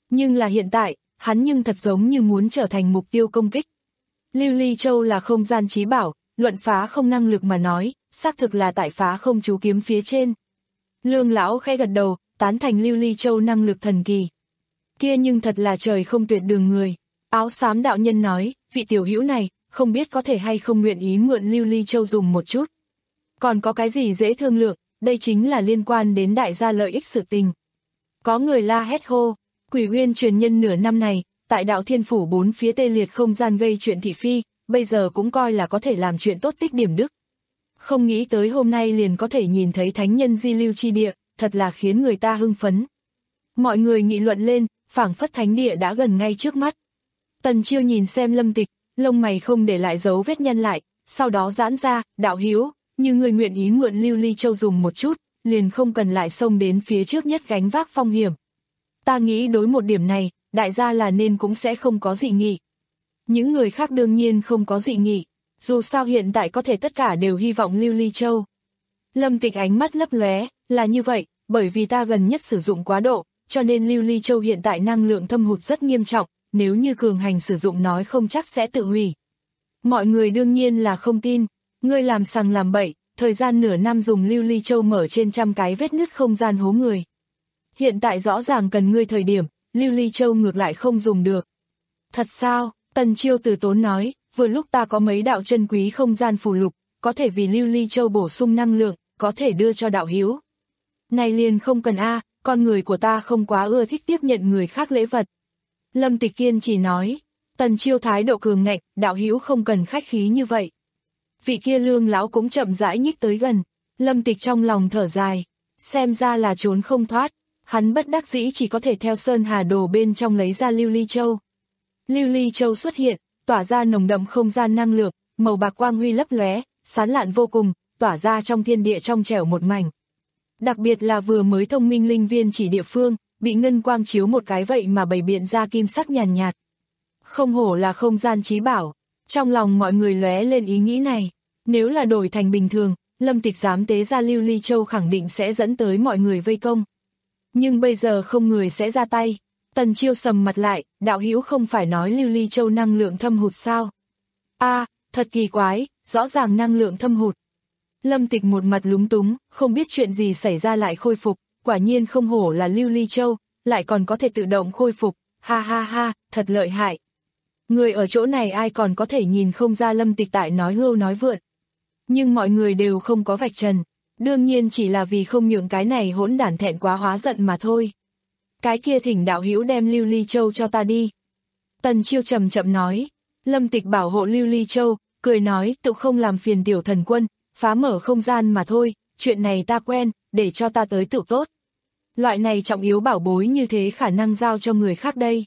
Nhưng là hiện tại, hắn nhưng thật giống như muốn trở thành mục tiêu công kích. Lưu Ly Châu là không gian chí bảo, luận phá không năng lực mà nói, xác thực là tại phá không chú kiếm phía trên. Lương lão khẽ gật đầu, tán thành Lưu Ly Châu năng lực thần kỳ. Kia nhưng thật là trời không tuyệt đường người. Áo xám đạo nhân nói, vị tiểu hữu này, không biết có thể hay không nguyện ý mượn Lưu Ly Châu dùng một chút. Còn có cái gì dễ thương lượng, đây chính là liên quan đến đại gia lợi ích sự tình. Có người la hét hô, Quỷ Uyên truyền nhân nửa năm này, tại đạo thiên phủ bốn phía tê liệt không gian gây chuyện thị phi, bây giờ cũng coi là có thể làm chuyện tốt tích điểm đức. Không nghĩ tới hôm nay liền có thể nhìn thấy thánh nhân di lưu chi địa, thật là khiến người ta hưng phấn. Mọi người nghị luận lên, phảng phất thánh địa đã gần ngay trước mắt. Tần Chiêu nhìn xem Lâm Tịch, lông mày không để lại dấu vết nhăn lại, sau đó giãn ra, đạo hữu, như người nguyện ý mượn Lưu Ly Châu dùng một chút, liền không cần lại xông đến phía trước nhất gánh vác phong hiểm. Ta nghĩ đối một điểm này, đại gia là nên cũng sẽ không có dị nghị. Những người khác đương nhiên không có dị nghị, dù sao hiện tại có thể tất cả đều hy vọng Lưu Ly Châu. Lâm Tịch ánh mắt lấp lóe, là như vậy, bởi vì ta gần nhất sử dụng quá độ, cho nên Lưu Ly Châu hiện tại năng lượng thâm hụt rất nghiêm trọng, nếu như cường hành sử dụng nói không chắc sẽ tự hủy. Mọi người đương nhiên là không tin, ngươi làm sằng làm bậy, thời gian nửa năm dùng Lưu Ly Châu mở trên trăm cái vết nứt không gian hố người. Hiện tại rõ ràng cần ngươi thời điểm, Lưu Ly Châu ngược lại không dùng được. Thật sao? Tần Chiêu từ tốn nói, vừa lúc ta có mấy đạo chân quý không gian phù lục, có thể vì Lưu Ly Châu bổ sung năng lượng, có thể đưa cho đạo hữu. Này liền không cần a, con người của ta không quá ưa thích tiếp nhận người khác lễ vật. Lâm Tịch Kiên chỉ nói, Tần Chiêu thái độ cường ngạnh, đạo hữu không cần khách khí như vậy. Vị kia Lương lão cũng chậm rãi nhích tới gần, Lâm Tịch trong lòng thở dài, xem ra là trốn không thoát, hắn bất đắc dĩ chỉ có thể theo Sơn Hà Đồ bên trong lấy ra Lưu Ly Châu. Lưu Ly Châu xuất hiện, tỏa ra nồng đậm không gian năng lượng, màu bạc quang huy lấp lóe, sán lạn vô cùng, tỏa ra trong thiên địa trong trẻo một mảnh. Đặc biệt là vừa mới thông minh linh viên chỉ địa phương, bị ngân quang chiếu một cái vậy mà bày biện ra kim sắc nhàn nhạt. Không hổ là không gian chí bảo, trong lòng mọi người lóe lên ý nghĩ này, nếu là đổi thành bình thường, Lâm Tịch dám tế ra Lưu Ly Châu khẳng định sẽ dẫn tới mọi người vây công. Nhưng bây giờ không người sẽ ra tay. Tần Chiêu sầm mặt lại, đạo hữu không phải nói Lưu Ly Châu năng lượng thâm hụt sao? A, à, thật kỳ quái, rõ ràng năng lượng thâm hụt. Lâm Tịch một mặt lúng túng, không biết chuyện gì xảy ra lại khôi phục, quả nhiên không hổ là Lưu Ly Châu, lại còn có thể tự động khôi phục, ha ha ha, thật lợi hại. Người ở chỗ này ai còn có thể nhìn không ra Lâm Tịch tại nói hưu nói vượn. Nhưng mọi người đều không có vạch trần, đương nhiên chỉ là vì không nhượng cái này hỗn đản thẹn quá hóa giận mà thôi. Cái kia thỉnh đạo hữu đem Lưu Ly Châu cho ta đi. Tần Chiêu chậm chậm nói, Lâm Tịch bảo hộ Lưu Ly Châu, cười nói tự không làm phiền tiểu thần quân, phá mở không gian mà thôi, chuyện này ta quen, để cho ta tới tự tốt. Loại này trọng yếu bảo bối như thế khả năng giao cho người khác đây.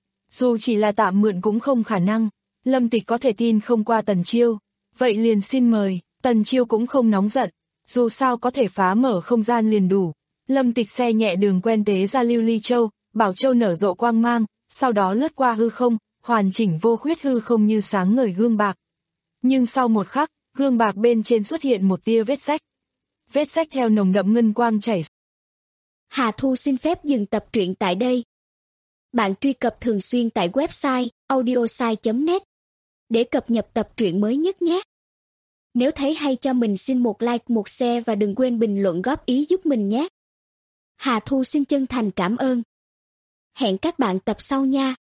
Dù chỉ là tạm mượn cũng không khả năng, Lâm Tịch có thể tin không qua Tần Chiêu, vậy liền xin mời, Tần Chiêu cũng không nóng giận, dù sao có thể phá mở không gian liền đủ. Lâm Tịch xe nhẹ đường quen tế ra Lưu Ly Châu, bảo châu nở rộ quang mang, sau đó lướt qua hư không, hoàn chỉnh vô khuyết hư không như sáng ngời gương bạc. Nhưng sau một khắc, gương bạc bên trên xuất hiện một tia vết rách. Vết rách theo nồng đậm ngân quang chảy. Hà Thu xin phép dừng tập truyện tại đây. Bạn truy cập thường xuyên tại website audiosai chấm net để cập nhật tập truyện mới nhất nhé. Nếu thấy hay cho mình xin một like, một share và đừng quên bình luận góp ý giúp mình nhé. Hà Thu xin chân thành cảm ơn. Hẹn các bạn tập sau nha.